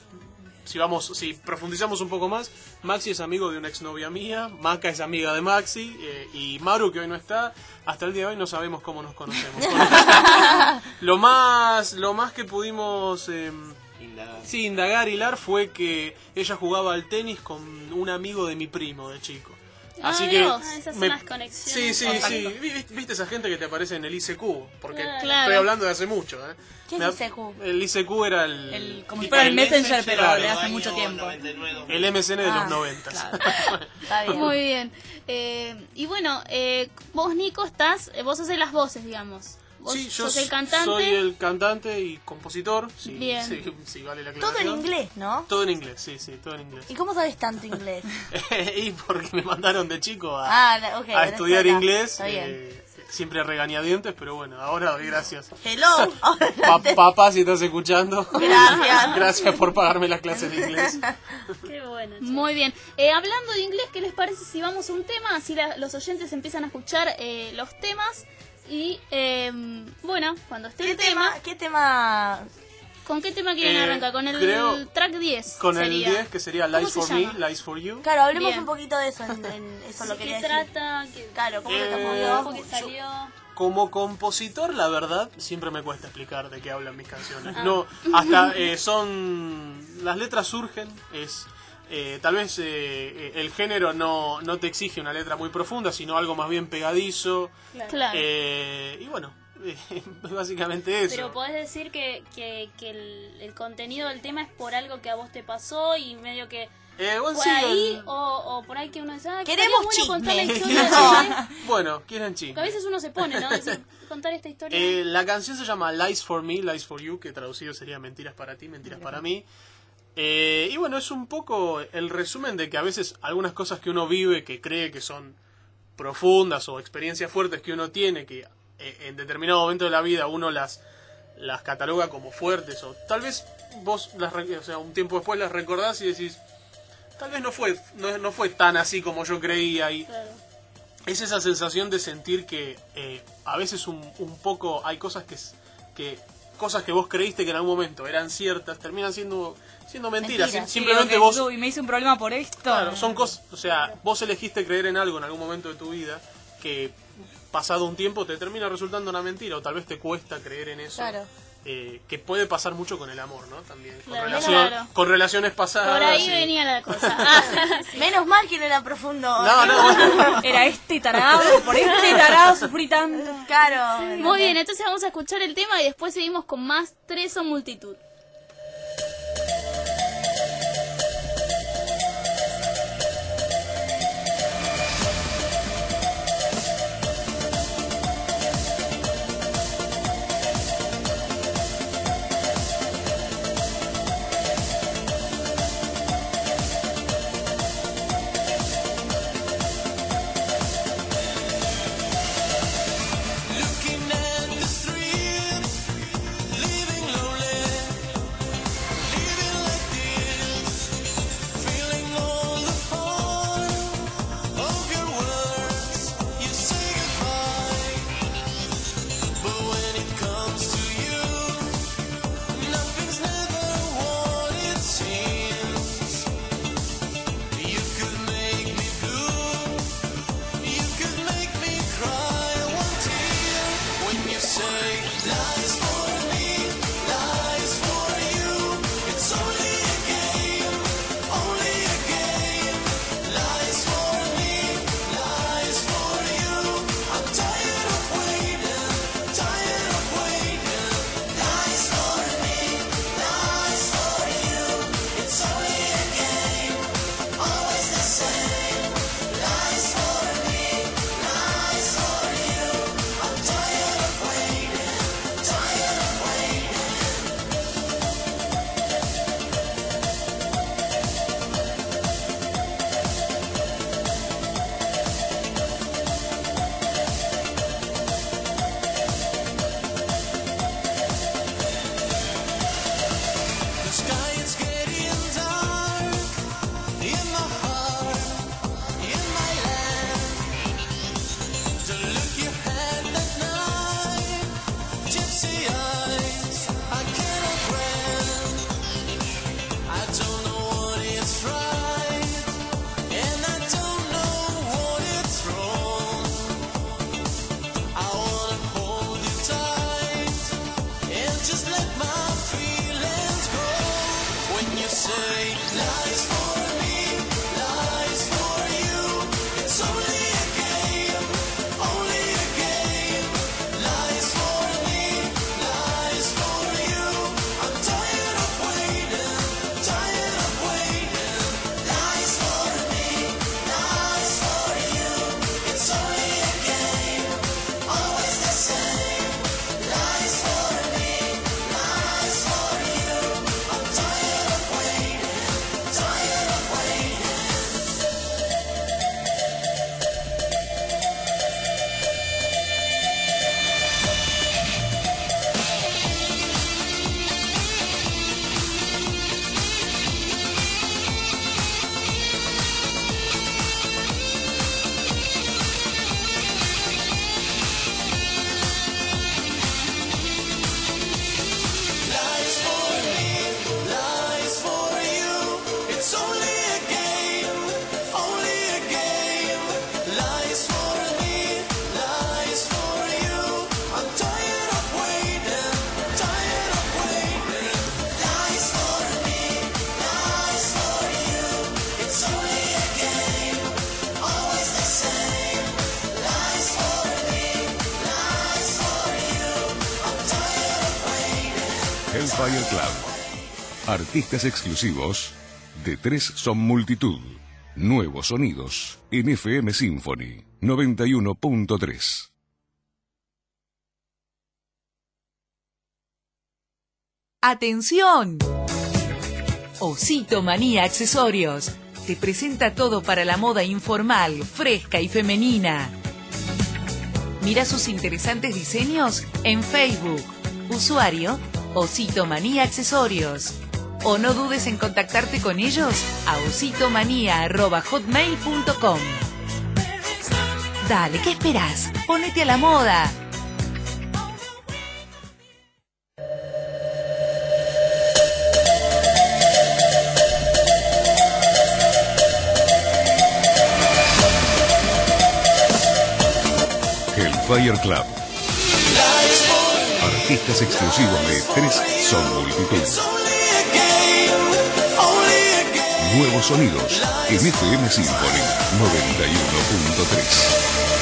S16: si vamos, si profundizamos un poco más, Maxi es amigo de una exnovia mía, Maca es amiga de Maxi, eh, y Maru, que hoy no está, hasta el día de hoy no sabemos cómo nos conocemos. lo más, lo más que pudimos eh, indagar. Sí, indagar, hilar, fue que ella jugaba al tenis con un amigo de mi primo de chico. Así
S14: Ah,
S16: que
S14: Dios. Ah, esas son
S16: me-
S14: las conexiones.
S16: Sí, sí, sí. Vi- ¿Viste esa gente que te aparece en el I C Q? Porque
S14: Claro.
S16: estoy hablando de hace mucho, ¿eh?
S9: ¿Qué
S16: Me
S9: es
S16: ap-
S9: I C Q?
S16: El I C Q era el...
S19: El- como si fuera el Messenger, pero de hace mucho tiempo.
S16: El M S N de
S9: Ah,
S16: los noventa.
S9: Está bien.
S14: Muy bien. Eh, y bueno, eh, vos, Nico, estás, eh, vos haces las voces, digamos. Vos
S16: Sí, yo
S14: sos el cantante.
S16: soy el cantante y compositor. Sí,
S14: Bien.
S16: Sí, sí, vale la
S9: Todo en
S16: aclaración.
S9: inglés, ¿no?
S16: Todo en inglés, sí, sí, todo en inglés.
S9: ¿Y cómo sabes tanto inglés?
S16: Y porque me mandaron de chico a,
S9: Ah, la- ok,
S16: a
S9: en
S16: estudiar
S9: esta edad.
S16: inglés.
S9: Está bien.
S16: eh, siempre a regañadientes, pero bueno, ahora doy gracias.
S9: Hello.
S16: Pa- papá, si estás escuchando.
S9: Gracias.
S16: Gracias por pagarme las clases de inglés.
S14: Qué bueno. Muy bien. Eh, hablando de inglés, ¿qué les parece si vamos a un tema? Así la- los oyentes empiezan a escuchar eh, los temas. Y eh, bueno, cuando esté
S9: ¿Qué
S14: el tema,
S9: tema? ¿Qué tema?
S14: ¿con qué tema quieren
S16: Eh,
S14: arrancar? Con el
S16: creo-
S14: track diez.
S16: Con
S14: sería.
S16: el diez, que sería
S14: ¿Cómo
S16: Lies
S14: se
S16: for
S14: llama?
S16: Me, Lies for You.
S9: Claro, hablemos
S14: Bien.
S9: un poquito de eso. En, en- eso lo
S14: ¿De
S9: quería
S14: qué
S9: decir.
S14: trata? ¿Qué,
S9: Claro, ¿cómo
S16: Eh,
S9: se te
S14: cómo
S9: movió?
S14: que salió?
S16: Como compositor, la verdad, siempre me cuesta explicar de qué hablan mis canciones.
S14: Ah.
S16: No, hasta eh, son... Las letras surgen, es... eh, tal vez eh, el género no, no te exige una letra muy profunda, sino algo más bien pegadizo.
S14: Claro.
S16: Eh, y bueno, eh, básicamente eso.
S14: Pero podés decir que, que, que el, el contenido del tema es por algo que a vos te pasó y medio que
S16: Eh, bueno,
S14: por
S16: sí,
S14: ahí,
S16: el-
S14: o, o por ahí que uno dice, ah,
S9: Queremos
S14: estaría bueno contar la
S9: chisme.
S14: historia de...
S16: Bueno, quieren chisme.
S14: Que a veces uno se pone, ¿no? Decir, contar esta historia.
S16: Eh, la canción se llama Lies for Me, Lies for You, que traducido sería Mentiras para ti, Mentiras para mí. Eh, y bueno, es un poco el resumen de que a veces algunas cosas que uno vive, que cree que son profundas o experiencias fuertes que uno tiene, que eh, en determinado momento de la vida uno las, las cataloga como fuertes, o tal vez vos, las, re- o sea, un tiempo después las recordás y decís, tal vez no fue, no, no fue tan así como yo creía. Y es esa sensación de sentir que eh, a veces un, un poco hay cosas que, s- que cosas que vos creíste que en algún momento eran ciertas terminan siendo siendo mentiras.
S19: Mentira,
S16: Sim-
S19: sí,
S16: simplemente
S19: que
S16: vos,
S19: uy, me hice un problema por esto.
S16: claro, son cosas, o sea, vos elegiste creer en algo en algún momento de tu vida que pasado un tiempo te termina resultando una mentira, o tal vez te cuesta creer en eso.
S9: Claro.
S16: Eh, que puede pasar mucho con el amor, ¿no? También con,
S14: Claro,
S16: relación-
S14: claro.
S16: con relaciones pasadas.
S14: Por ahí
S16: y-
S14: venía la cosa. Ah, sí.
S9: Menos mal que no era profundo.
S16: No, no.
S19: Era este tarado, por este tarado sufrí tanto.
S9: Claro.
S14: Muy bien, entonces vamos a escuchar el tema y después seguimos con más Tres son multitud.
S11: Looking at the street, living lonely, living like this, feeling all the harm of your words. You say goodbye, but when it comes to you, nothing's never what it seems. You could make me blue, you could make me cry one tear when you say lies for me, lies for you. It's only a game, only a game. Lies for me, lies for you. I'm tired of waiting, tired of waiting. Lies for me, lies for you. It's only a game, always the same. Lies for me, lies for you. I'm tired of waiting, tired of waiting. The sky is getting dark in my heart, in my land. The look you had that night, gypsy eyes, I cannot grant. I don't know what is right, and I don't know what is wrong. I wanna hold you tight and just let my feelings go. When you say lies for me, lies for you, it's only a game, only a game. Lies for me, lies for you. I'm tired of waiting, tired of waiting. Lies for me, lies for you. It's only a game, always the same. Lies for me, lies for you. I'm tired of waiting, tired of waiting. Lies for me, lies for you. It's only a game, only a game. Lies for me, lies for you. I'm tired of waiting, tired of waiting. Lies for me, lies for you. It's only a game, always the same. Lies for me, lies for you. I'm tired of waiting.
S13: Hellfire Club. Artistas exclusivos De tres son multitud. Nuevos sonidos en F M Symphony noventa y uno punto tres.
S12: ¡Atención! Osito Manía Accesorios te presenta todo para la moda informal, fresca y femenina. Mira sus interesantes diseños en Facebook. Usuario Osito Manía Accesorios. O no dudes en contactarte con ellos a ositomanía arroba hotmail punto com. Dale, ¿qué esperás? Ponete a la moda.
S13: Hellfire Club. Artistas exclusivos de Tres Son Multitud. Nuevos sonidos en F M Symphony noventa y uno punto tres.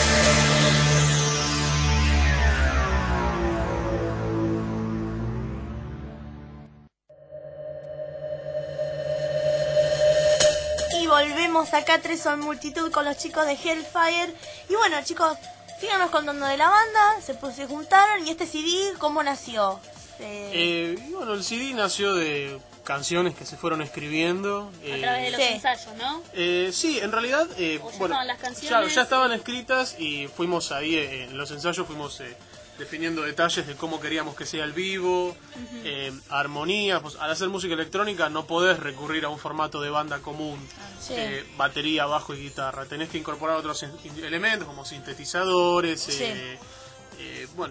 S9: Y volvemos acá, Tres Son Multitud, con los chicos de Hellfire. Y bueno, chicos, síganos contando de la banda, se, pues, se juntaron. Y este C D, ¿cómo nació? Eh...
S16: Eh, y bueno, el C D nació de canciones que se fueron escribiendo.
S14: A
S16: eh,
S14: través de los
S9: sí.
S14: ensayos, ¿no?
S16: Eh, sí, en realidad, eh,
S14: O ya
S16: bueno,
S14: estaban las canciones.
S16: ya, ya estaban escritas y fuimos ahí, eh, en los ensayos fuimos eh, definiendo detalles de cómo queríamos que sea el vivo,
S14: Ujú.
S16: eh, armonías. Pues, al hacer música electrónica no podés recurrir a un formato de banda común,
S9: Sí.
S16: eh, batería, bajo y guitarra. Tenés que incorporar otros in- elementos como sintetizadores,
S9: Sí.
S16: eh, eh, bueno,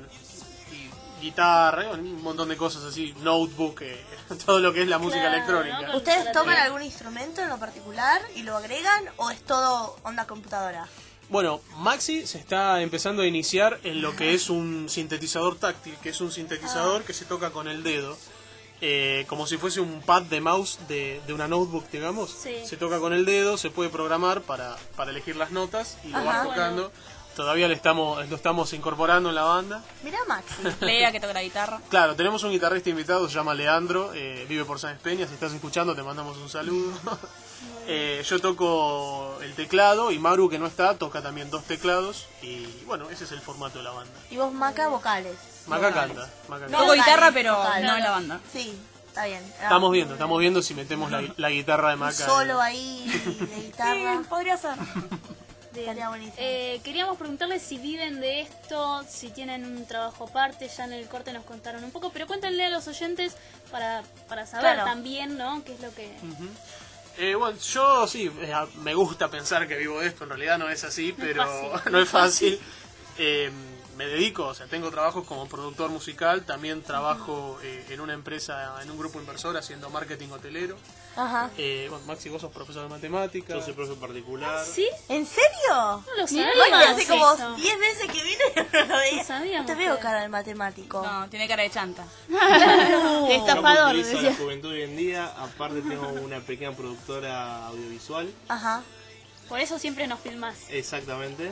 S16: y guitarra, bueno, un montón de cosas así, notebook, eh, todo lo que es la música
S9: Claro,
S16: electrónica.
S9: ¿no? ¿Ustedes tocan algún instrumento en lo particular y lo agregan o es todo onda computadora?
S16: Bueno, Maxi se está empezando a iniciar en lo que es un sintetizador táctil, que es un sintetizador
S9: Ah.
S16: que se toca con el dedo, eh, como si fuese un pad de mouse de, de una notebook, digamos.
S14: Sí.
S16: Se toca con el dedo, se puede programar para, para elegir las notas y lo
S9: Ajá.
S16: vas tocando. Todavía le estamos, lo estamos incorporando en la banda.
S9: Mirá, Maxi.
S19: Lea que toca la guitarra.
S16: Claro, tenemos un guitarrista invitado, se llama Leandro, eh, vive por Sáenz Peña, si estás escuchando te mandamos un saludo. Eh, yo toco el teclado y Maru, que no está, toca también dos teclados y bueno, ese es el formato de la banda.
S9: Y vos, Maca, vocales.
S16: Maca canta. Maca
S19: Toco
S16: canta.
S19: guitarra, pero
S9: Vocal.
S19: no en la banda.
S9: Sí, está bien. Ah,
S16: Estamos viendo, estamos viendo si metemos la, la guitarra de
S9: un
S16: Maca.
S9: solo ahí de guitarra.
S19: Sí, podría ser.
S9: Estaría buenísimo.
S14: Eh, queríamos preguntarles si viven de esto, si tienen un trabajo aparte. Ya en el corte nos contaron un poco, pero cuéntenle a los oyentes para, para saber
S9: Claro.
S14: también, ¿no? Qué es lo que...
S16: Ujú. Eh, bueno, yo sí, eh, me gusta pensar que vivo de esto, en realidad no es así,
S14: No es
S16: pero
S14: fácil.
S16: no es fácil. Eh, me dedico, o sea, tengo trabajos como productor musical, también trabajo eh, en una empresa, en un grupo inversor haciendo marketing hotelero.
S9: Ajá.
S16: Eh, bueno, Maxi, vos sos profesor de matemáticas. Yo soy profesor particular.
S14: ¿Sí?
S9: ¿En serio?
S14: No lo
S9: Mirá,
S14: sabía
S9: hace como
S14: eso.
S9: diez veces que vine y no lo veía.
S14: No sabíamos
S9: No te veo
S14: que-
S9: cara de matemático.
S19: No, tiene cara de chanta.
S14: De estafador,
S20: Yo utilizo
S14: decía.
S20: la juventud hoy en día, aparte tengo una pequeña productora audiovisual,
S9: Ajá.
S14: Por eso siempre nos filmás.
S20: exactamente.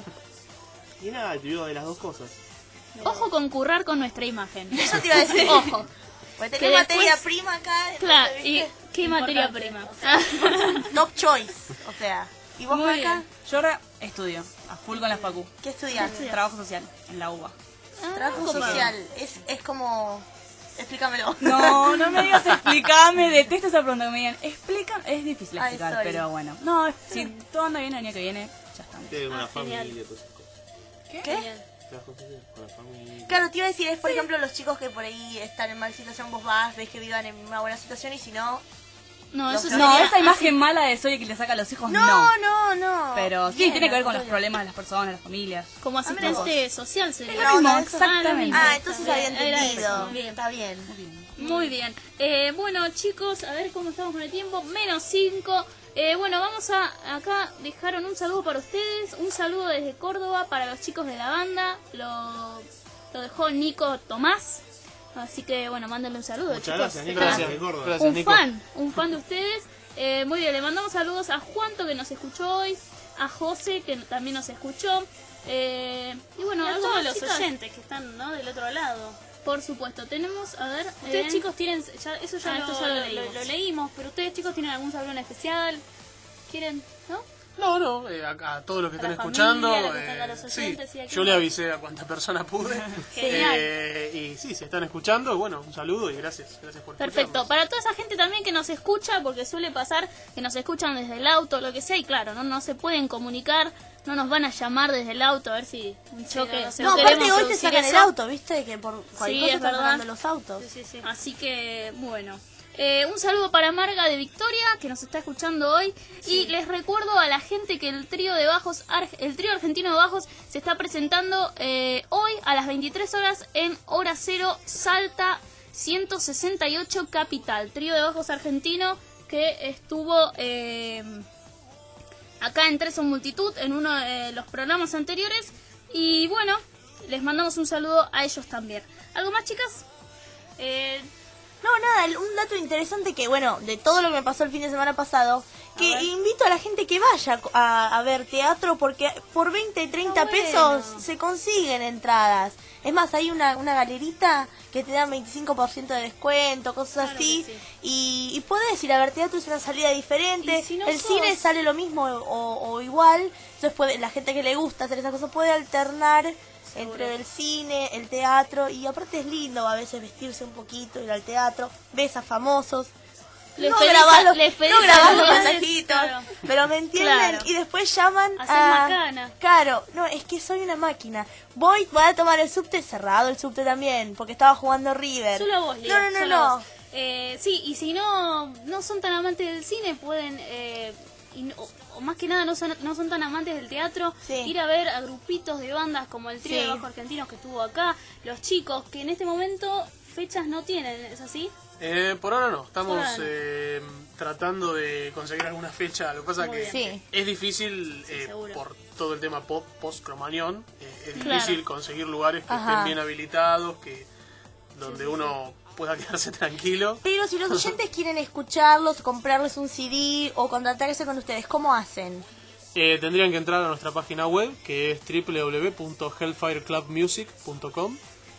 S20: Y nada, te digo de las dos cosas.
S14: Ojo con currar con nuestra imagen.
S9: Eso te iba a decir.
S14: Ojo.
S9: Porque
S14: Que
S9: tenés materia
S14: después-
S9: prima acá. entonces,
S14: Claro,
S9: ¿viste?
S14: ¿y qué materia
S9: Importante.
S14: prima?
S9: O sea, top choice. O sea. ¿Y vos,
S19: Muy
S9: Maca?
S19: bien. Yo ahora estudio, a full con la facu.
S9: ¿Qué estudias?
S19: Trabajo social, en la U B A.
S9: Trabajo
S14: copado.
S9: social. Es, es como... Explícamelo.
S19: No, no me digas explícame, detesto esa pregunta que me digan. Explica, es difícil
S9: Ay,
S19: explicar,
S9: sorry.
S19: pero bueno. No, es- si todo anda bien el año que viene, ya está.
S20: Tengo una
S14: Ah, genial.
S20: familia, todas esas cosas.
S9: ¿Qué?
S14: Genial.
S20: Trabajo social con la familia.
S9: Claro, te iba a decir, es por ejemplo los chicos que por ahí están en mala situación, vos vas, ves que vivan en una buena situación y si no...
S14: No,
S9: Los
S14: eso
S19: No,
S14: sería-
S19: esa imagen mala de Zoe que le saca a los hijos, no.
S9: No, no, no.
S19: Pero sí,
S9: Bien,
S19: tiene que ver con
S9: al
S19: los
S9: contrario.
S19: problemas de las personas, las familias.
S14: Como
S9: Ah, mira
S14: asistente social sería.
S19: Es lo mismo,
S9: no, eso-
S19: exactamente.
S9: Ah, entonces había
S14: Bien, era
S9: entendido.
S14: eso, bien.
S9: Está bien.
S14: Muy bien. Eh, bueno, chicos, a ver cómo estamos con el tiempo. Menos cinco. Eh, bueno, vamos a... Acá dejaron un saludo para ustedes. Un saludo desde Córdoba para los chicos de la banda. Lo, lo dejó Nico Tomás. Así que, bueno, mándenle un saludo,
S20: Muchas
S14: chicos.
S20: gracias, Nico.
S14: Está-
S20: Gracias, de Córdoba.
S16: Gracias,
S14: un
S16: Nico.
S14: fan, un fan de ustedes. Eh, muy bien, le mandamos saludos a Juanto que nos escuchó hoy, a José que también nos escuchó, eh, y bueno,
S8: Y a
S14: algunas
S8: todos los
S14: chicas-
S8: oyentes que están, ¿no?, del otro lado.
S14: Por supuesto, tenemos, a ver, ustedes
S8: Eh.
S14: chicos tienen, ya, eso ya,
S8: Ah,
S14: lo,
S8: esto ya lo
S14: lo-
S8: leímos.
S14: lo leímos, pero ustedes chicos tienen algún saludo en especial, quieren, ¿no?
S16: No, no, eh, a, a todos los que
S14: A
S16: están
S14: la
S16: escuchando.
S14: familia, a los-
S16: eh,
S14: a los oyentes,
S16: sí,
S14: sí, aquí
S16: yo le
S14: no.
S16: avisé a cuántas personas pude.
S14: Genial.
S16: Eh, y sí, si están escuchando, bueno, un saludo y gracias. Gracias por
S14: Perfecto, para toda esa gente también que nos escucha, porque suele pasar que nos escuchan desde el auto, lo que sea, y claro, no, no se pueden comunicar, no nos van a llamar desde el auto a ver si un choque.
S9: no,
S14: si
S9: no,
S14: queremos
S9: aparte hoy te
S14: producir
S9: sacan el
S14: eso.
S9: auto, ¿viste? Que por cualquier
S14: Sí,
S9: cosa
S14: es
S9: están
S14: verdad.
S9: sacando los autos.
S14: Así que, bueno. Eh, un saludo para Marga de Victoria, que nos está escuchando hoy. Y les recuerdo a la gente que el trío de bajos, Ar- el trío argentino de bajos, se está presentando eh, hoy a las veintitrés horas en Hora Cero, Salta ciento sesenta y ocho Capital. Trío de bajos argentino que estuvo eh, acá en Tres son Multitud, en uno de los programas anteriores. Y bueno, les mandamos un saludo a ellos también. ¿Algo más, chicas?
S9: Eh, no, nada, el- un dato interesante que, bueno, de todo lo que me pasó el fin de semana pasado, que invito a la gente que vaya a, a ver teatro porque por veinte, treinta
S14: Ah, bueno.
S9: pesos se consiguen entradas. Es más, hay una, una galerita que te dan veinticinco por ciento de descuento, cosas así. Y, y podés ir a ver teatro, es una salida diferente.
S14: Y si no
S9: el
S14: sos-
S9: cine sale lo mismo o, o igual. Entonces puede, la gente que le gusta hacer esas cosas puede alternar entre el cine, el teatro. Y aparte es lindo a veces vestirse un poquito, ir al teatro, ves a famosos.
S14: Les
S9: no
S14: pedís
S9: grabás
S14: a-
S9: los,
S14: les pedís
S9: no grabás
S14: a
S9: los
S14: los
S9: mensajitos,
S14: claro.
S9: pero me entienden
S14: Claro.
S9: y después llaman
S14: Hacés
S9: a...
S14: macana.
S9: Claro, no, es que soy una máquina. Voy, voy a tomar el subte, cerrado el subte también, porque estaba jugando River.
S14: Solo vos, Lía,
S9: No, no, no,
S14: solo
S9: no.
S14: vos. Eh, sí, y si no no son tan amantes del cine, pueden, eh, y no- o, o más que nada no son, no son tan amantes del teatro, ir a ver a grupitos de bandas como el trío
S9: Sí.
S14: de bajo argentinos que estuvo acá, los chicos que en este momento fechas no tienen, ¿es así?
S16: Eh, por ahora no, estamos
S14: Por ahora no.
S16: eh, tratando de conseguir alguna fecha. Lo que pasa
S14: Muy
S16: que
S14: bien. Sí.
S16: es difícil eh,
S14: seguro.
S16: por todo el tema pop, post-cromañón. Eh, es
S14: Claro.
S16: difícil conseguir lugares que
S9: Ajá.
S16: estén bien habilitados, que donde uno pueda quedarse tranquilo.
S9: Pero si los oyentes quieren escucharlos, comprarles un C D o contactarse con ustedes, ¿cómo hacen?
S16: Eh, tendrían que entrar a nuestra página web, que es doble u doble u doble u punto hellfire club music punto com.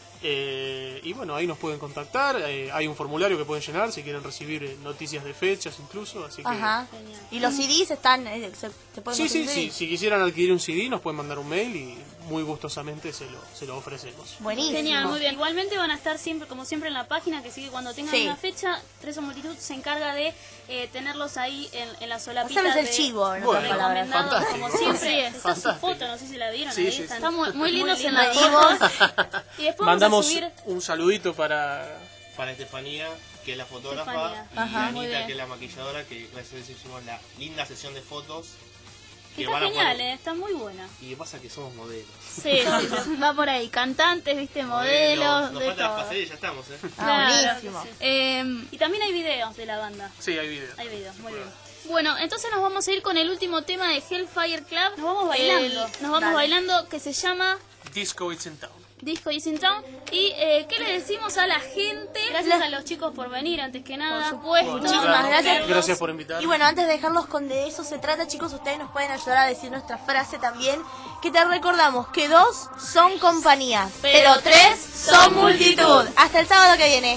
S16: Eh, y bueno, ahí nos pueden contactar. Eh, hay un formulario que pueden llenar si quieren recibir eh, noticias de fechas incluso. Así que
S9: Ajá. Y los C Ds están, eh, se, se pueden
S16: Sí, sí,
S9: conseguir.
S16: sí. Si quisieran adquirir un C D, nos pueden mandar un mail y muy gustosamente se lo, se lo ofrecemos.
S9: Buenísimo.
S14: Genial, muy bien. Igualmente van a estar siempre, como siempre, en la página, que sigue cuando tengan
S9: Sí.
S14: una fecha, Tres son Multitud se encarga de eh, tenerlos ahí en, en la solapita.
S9: Hacerles el
S14: de-
S9: chivo, en
S16: Bueno,
S9: otras palabras.
S14: recomendados,
S16: fantástico.
S14: como siempre. Está su
S16: Fantástico.
S14: foto, no sé si la vieron
S16: Sí,
S14: ahí.
S16: sí,
S14: están
S16: sí.
S14: Están muy, muy lindos
S9: Muy
S14: en las
S9: lindos.
S14: fotos. Y después
S16: Mandamos
S14: vamos a subir...
S16: un saludito para...
S20: Para Estefanía, que es la fotógrafa,
S14: Estefanía.
S20: y
S14: Ajá, muy
S20: Anita,
S14: bien.
S20: que es la maquilladora, que gracias a eso hicimos la linda sesión de fotos.
S14: Que
S20: Que
S14: está
S20: van a
S14: genial,
S20: poder-
S14: eh, está muy buena.
S20: Y pasa que somos modelos.
S14: Sí, sí, sí, va por ahí. Cantantes, viste, modelos,
S20: Nos
S14: de
S20: falta la
S14: todo.
S20: pasarela y ya estamos, ¿eh?
S14: Claro.
S9: buenísimo.
S14: Eh, y también hay videos de la banda.
S16: Sí, hay video.
S14: Hay videos, muy bien. Bueno, entonces nos vamos a ir con el último tema de Hellfire Club. Nos vamos bailando. nos vamos
S9: Dale.
S14: bailando, que se llama
S16: Disco It's in Town.
S14: Disco Is in Town. ¿Y eh, qué le decimos a la gente? Gracias a los chicos por venir, antes que nada.
S9: Por supuesto.
S16: Muchísimas
S9: Muchísimas gracias.
S16: Gracias por invitarnos.
S9: Y bueno, antes de dejarlos con de eso se trata, chicos, ustedes nos pueden ayudar a decir nuestra frase también, que te recordamos que dos son compañía, pero tres son multitud. Hasta el sábado que viene.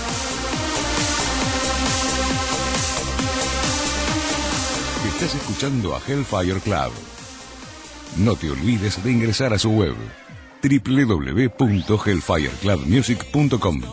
S13: Estás escuchando a Hellfire Club. No te olvides de ingresar a su web doble u doble u doble u punto hellfire club music punto com.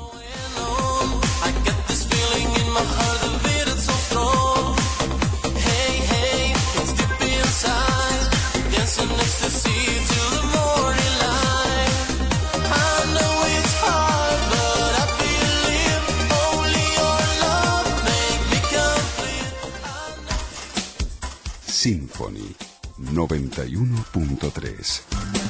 S13: Symphony noventa y uno punto tres.